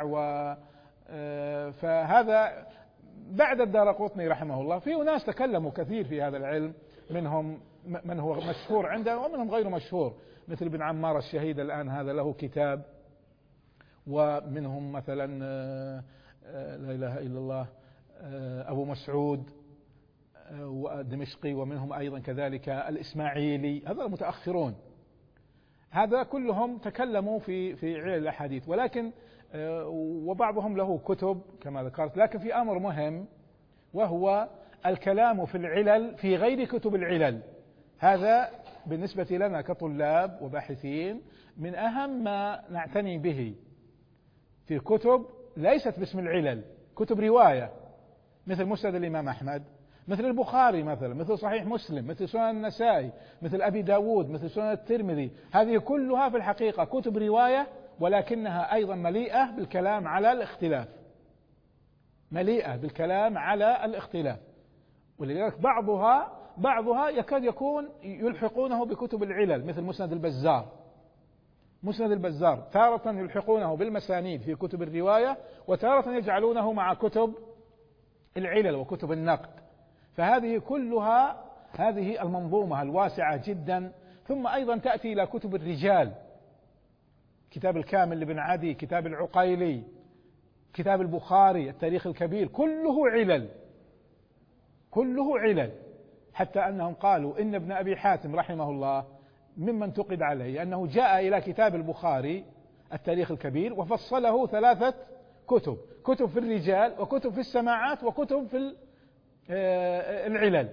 فهذا بعد الدارقطني رحمه الله في ناس تكلموا كثير في هذا العلم، منهم من هو مشهور عنده ومنهم غير مشهور، مثل ابن عمار الشهيد الآن هذا له كتاب، ومنهم مثلا لا إله إلا الله أبو مسعود والدمشقي، ومنهم أيضا كذلك الإسماعيلي، هذا المتأخرون، هذا كلهم تكلموا في علل الأحاديث، ولكن وبعضهم له كتب كما ذكرت. لكن في أمر مهم، وهو الكلام في العلل في غير كتب العلل. هذا بالنسبة لنا كطلاب وباحثين من أهم ما نعتني به في كتب ليست باسم العلل، كتب رواية مثل مسند الإمام أحمد، مثل البخاري مثلا، مثل صحيح مسلم، مثل سنن النسائي، مثل أبي داود، مثل سنن الترمذي. هذه كلها في الحقيقة كتب رواية، ولكنها أيضا مليئة بالكلام على الاختلاف، مليئة بالكلام على الاختلاف. ولذلك بعضها يكاد يكون يلحقونه بكتب العلل، مثل مسند البزار. مسند البزار تارة يلحقونه بالمسانيد في كتب الرواية، وتارة يجعلونه مع كتب العلل وكتب النقد. فهذه كلها هذه المنظومة الواسعة جدا. ثم أيضا تأتي إلى كتب الرجال، كتاب الكامل لابن عدي، كتاب العقيلي، كتاب البخاري، التاريخ الكبير، كله علل، كله علل. حتى أنهم قالوا إن ابن أبي حاتم رحمه الله ممن انتقد عليه أنه جاء إلى كتاب البخاري التاريخ الكبير وفصله 3 كتب، كتب في الرجال، وكتب في السماعات، وكتب في العلل.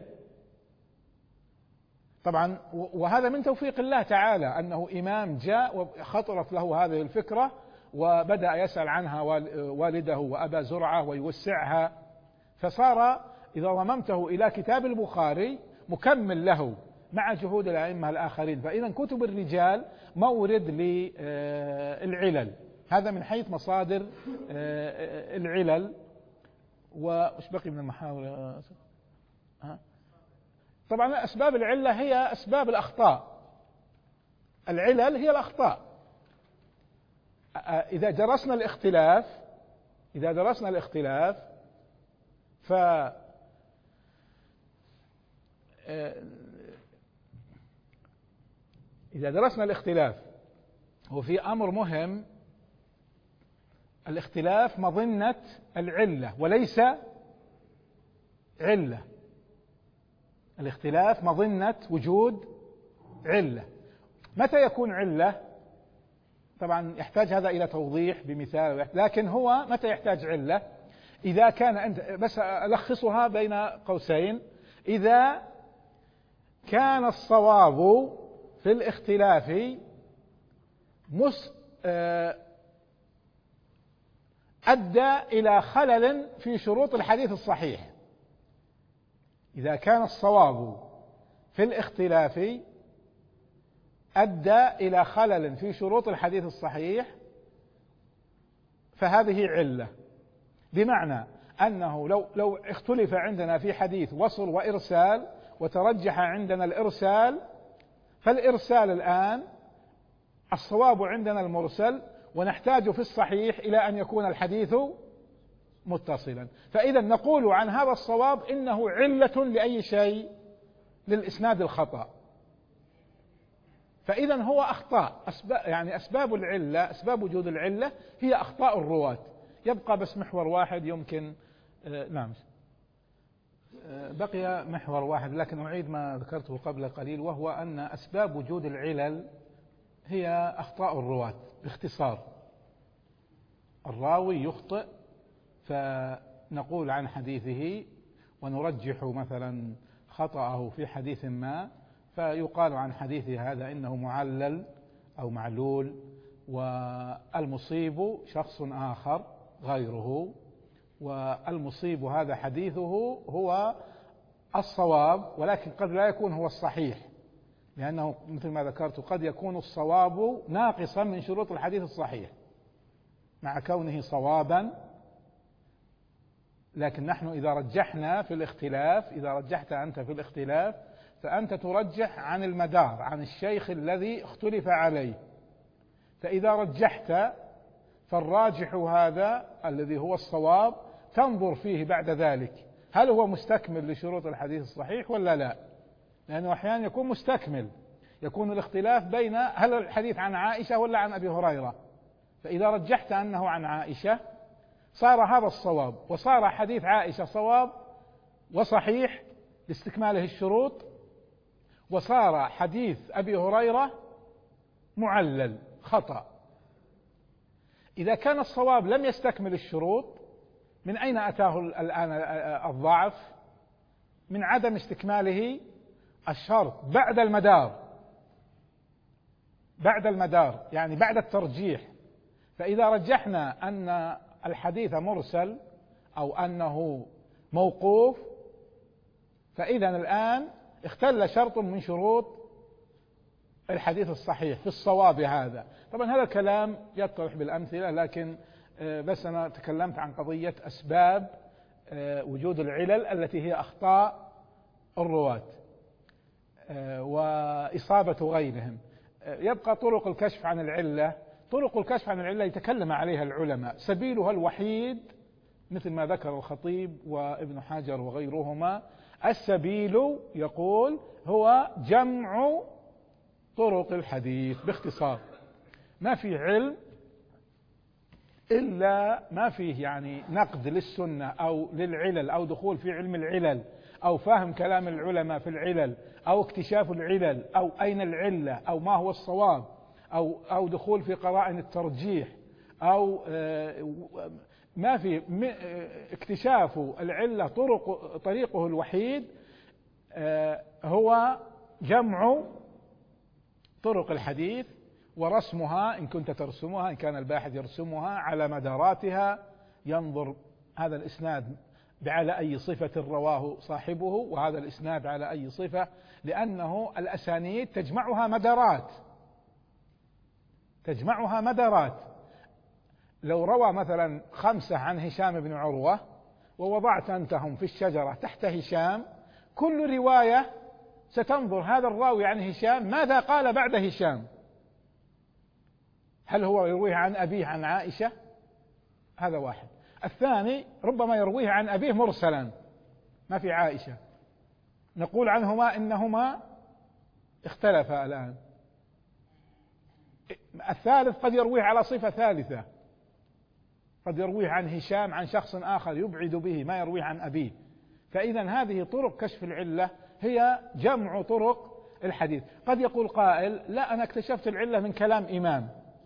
طبعا وهذا من توفيق الله تعالى، أنه إمام جاء وخطرت له هذه الفكرة وبدأ يسأل عنها والده وأبا زرعة ويوسعها، فصار إذا ضممته إلى كتاب البخاري مكمل له مع جهود الأئمة الآخرين. فإذا كتب الرجال مورد للعلل. هذا من حيث مصادر العلل. وش بقي من المحاور؟ طبعا أسباب العلة هي أسباب الأخطاء، العلل هي الأخطاء. إذا درسنا الاختلاف ف إذا درسنا الاختلاف، وفي أمر مهم، الاختلاف مظنة العلة وليس علة. الاختلاف مظنة وجود علة. متى يكون علة؟ طبعا يحتاج هذا إلى توضيح بمثال، لكن هو متى يحتاج علة؟ إذا كان أنت، بس ألخصها بين قوسين، إذا كان الصواب في الاختلاف أدى إلى خلل في شروط الحديث الصحيح. إذا كان الصواب في الاختلاف أدى إلى خلل في شروط الحديث الصحيح فهذه علة. بمعنى أنه لو اختلف عندنا في حديث وصل وإرسال وترجح عندنا الإرسال، فالإرسال الآن الصواب عندنا المرسل، ونحتاج في الصحيح إلى أن يكون الحديث متصلا. فإذا نقول عن هذا الصواب إنه علة لأي شيء؟ للإسناد الخطأ. فإذا هو أخطاء، يعني أسباب العلة، أسباب وجود العلة هي أخطاء الرواة. يبقى بس محور واحد يمكن نعم، بقي محور واحد لكن أعيد ما ذكرته قبل قليل، وهو أن أسباب وجود العلل هي أخطاء الرواة. باختصار، الراوي يخطئ فنقول عن حديثه ونرجح مثلا خطأه في حديث ما، فيقال عن حديثه هذا إنه معلل أو معلول، والمصيب شخص آخر غيره، والمصيب هذا حديثه هو الصواب، ولكن قد لا يكون هو الصحيح، لأنه مثل ما ذكرت قد يكون الصواب ناقصا من شروط الحديث الصحيح مع كونه صوابا. لكن نحن إذا رجحنا في الاختلاف، إذا رجحت أنت في الاختلاف فأنت ترجح عن المدار، عن الشيخ الذي اختلف عليه. فإذا رجحت فالراجح هذا الذي هو الصواب تنظر فيه بعد ذلك هل هو مستكمل لشروط الحديث الصحيح ولا لا، لأنه أحيانا يكون مستكمل، يكون الاختلاف بين هل الحديث عن عائشة ولا عن أبي هريرة. فإذا رجحت أنه عن عائشة صار هذا الصواب، وصار حديث عائشة صواب وصحيح لاستكماله الشروط، وصار حديث أبي هريرة معلل خطأ. إذا كان الصواب لم يستكمل الشروط، من أين أتاه الآن الضعف؟ من عدم استكماله الشرط بعد المدار، يعني بعد الترجيح. فإذا رجحنا أن الحديث مرسل أو أنه موقوف، فإذا الآن اختل شرط من شروط الحديث الصحيح في الصواب هذا. طبعا هذا الكلام يتضح بالأمثلة، لكن بس أنا تكلمت عن قضية أسباب وجود العلل التي هي أخطاء الرواة وإصابة غيرهم. يبقى طرق الكشف عن العلة. طرق الكشف عن العلة يتكلم عليها العلماء، سبيلها الوحيد مثل ما ذكر الخطيب وابن حجر وغيرهما، السبيل يقول هو جمع طرق الحديث. باختصار، ما في علم إلا ما فيه يعني نقد للسنة أو للعلل أو دخول في علم العلل أو فهم كلام العلماء في العلل أو اكتشاف العلل أو أين العلة أو ما هو الصواب أو دخول في قرائن الترجيح أو ما في اكتشاف العلة. طريقه الوحيد هو جمع طرق الحديث ورسمها، إن كنت ترسمها، إن كان الباحث يرسمها على مداراتها، ينظر هذا الإسناد على أي صفة رواه صاحبه وهذا الإسناد على أي صفة، لأنه الأسانيد تجمعها مدارات. لو روى مثلا 5 عن هشام بن عروة ووضعت أنتهم في الشجرة تحت هشام، كل رواية ستنظر هذا الراوي عن هشام ماذا قال بعد هشام. هل هو يرويه عن أبيه عن عائشة؟ هذا واحد. الثاني ربما يرويه عن أبيه مرسلا ما في عائشة، نقول عنهما إنهما اختلفا الآن. الثالث قد يرويه على صفة ثالثة، قد يرويه عن هشام عن شخص آخر يبعد به ما يرويه عن أبيه. فإذا هذه طرق كشف العلة هي جمع طرق الحديث. قد يقول قائل لا، أنا اكتشفت العلة من كلام إمام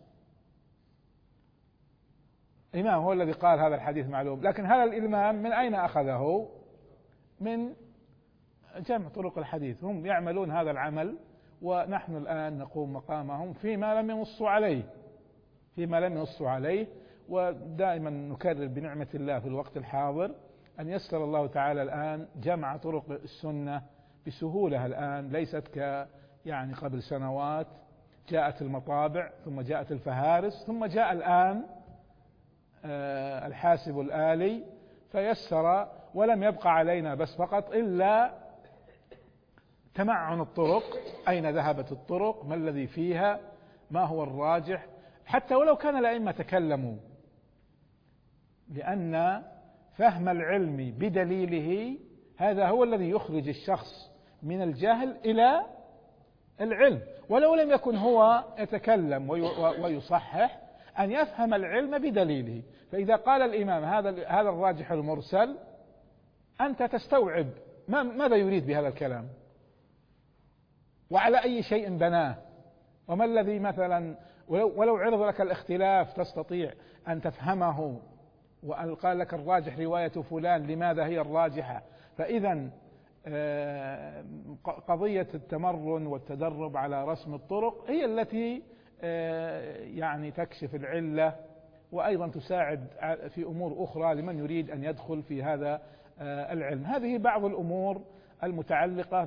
هو الذي قال هذا الحديث معلوم، لكن هذا الإمام من أين أخذه؟ من جمع طرق الحديث. هم يعملون هذا العمل ونحن الآن نقوم مقامهم فيما لم ينصوا عليه. ودائما نكرر بنعمة الله في الوقت الحاضر أن يسر الله تعالى الآن جمع طرق السنة بسهولة الآن، ليست يعني قبل سنوات جاءت المطابع ثم جاءت الفهارس ثم جاء الآن الحاسب الآلي فيسر، ولم يبقى علينا بس فقط إلا تمعن الطرق، أين ذهبت الطرق، ما الذي فيها، ما هو الراجح، حتى ولو كان الأئمة تكلموا، لأن فهم العلم بدليله هذا هو الذي يخرج الشخص من الجهل إلى العلم. ولو لم يكن هو يتكلم ويصحح، أن يفهم العلم بدليله. فإذا قال الإمام هذا الراجح المرسل، أنت تستوعب ماذا يريد بهذا الكلام وعلى أي شيء بناه، وما الذي مثلا ولو عرض لك الاختلاف تستطيع أن تفهمه، وقال لك الراجح رواية فلان لماذا هي الراجحة. فإذا قضية التمرن والتدرب على رسم الطرق هي التي يعني تكشف العلة، وأيضا تساعد في أمور أخرى لمن يريد أن يدخل في هذا العلم. هذه بعض الأمور المتعلقة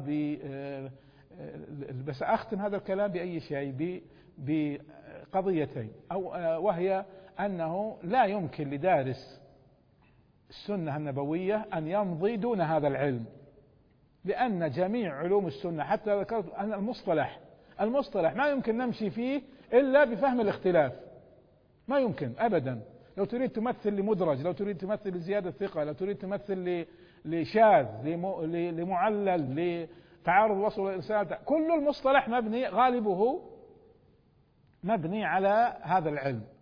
بس أختم هذا الكلام بأي شيء بقضيتين، وهي أنه لا يمكن لدارس السنة النبوية أن يمضي دون هذا العلم، لأن جميع علوم السنة حتى ذكرت أن المصطلح ما يمكن نمشي فيه إلا بفهم الاختلاف، ما يمكن أبدا. لو تريد تمثل لمدرج، لو تريد تمثل لزيادة ثقة، لو تريد تمثل لشاذ، لمعلل، لتعارض الوصف والإرسال، كل المصطلح غالبه مبني على هذا العلم.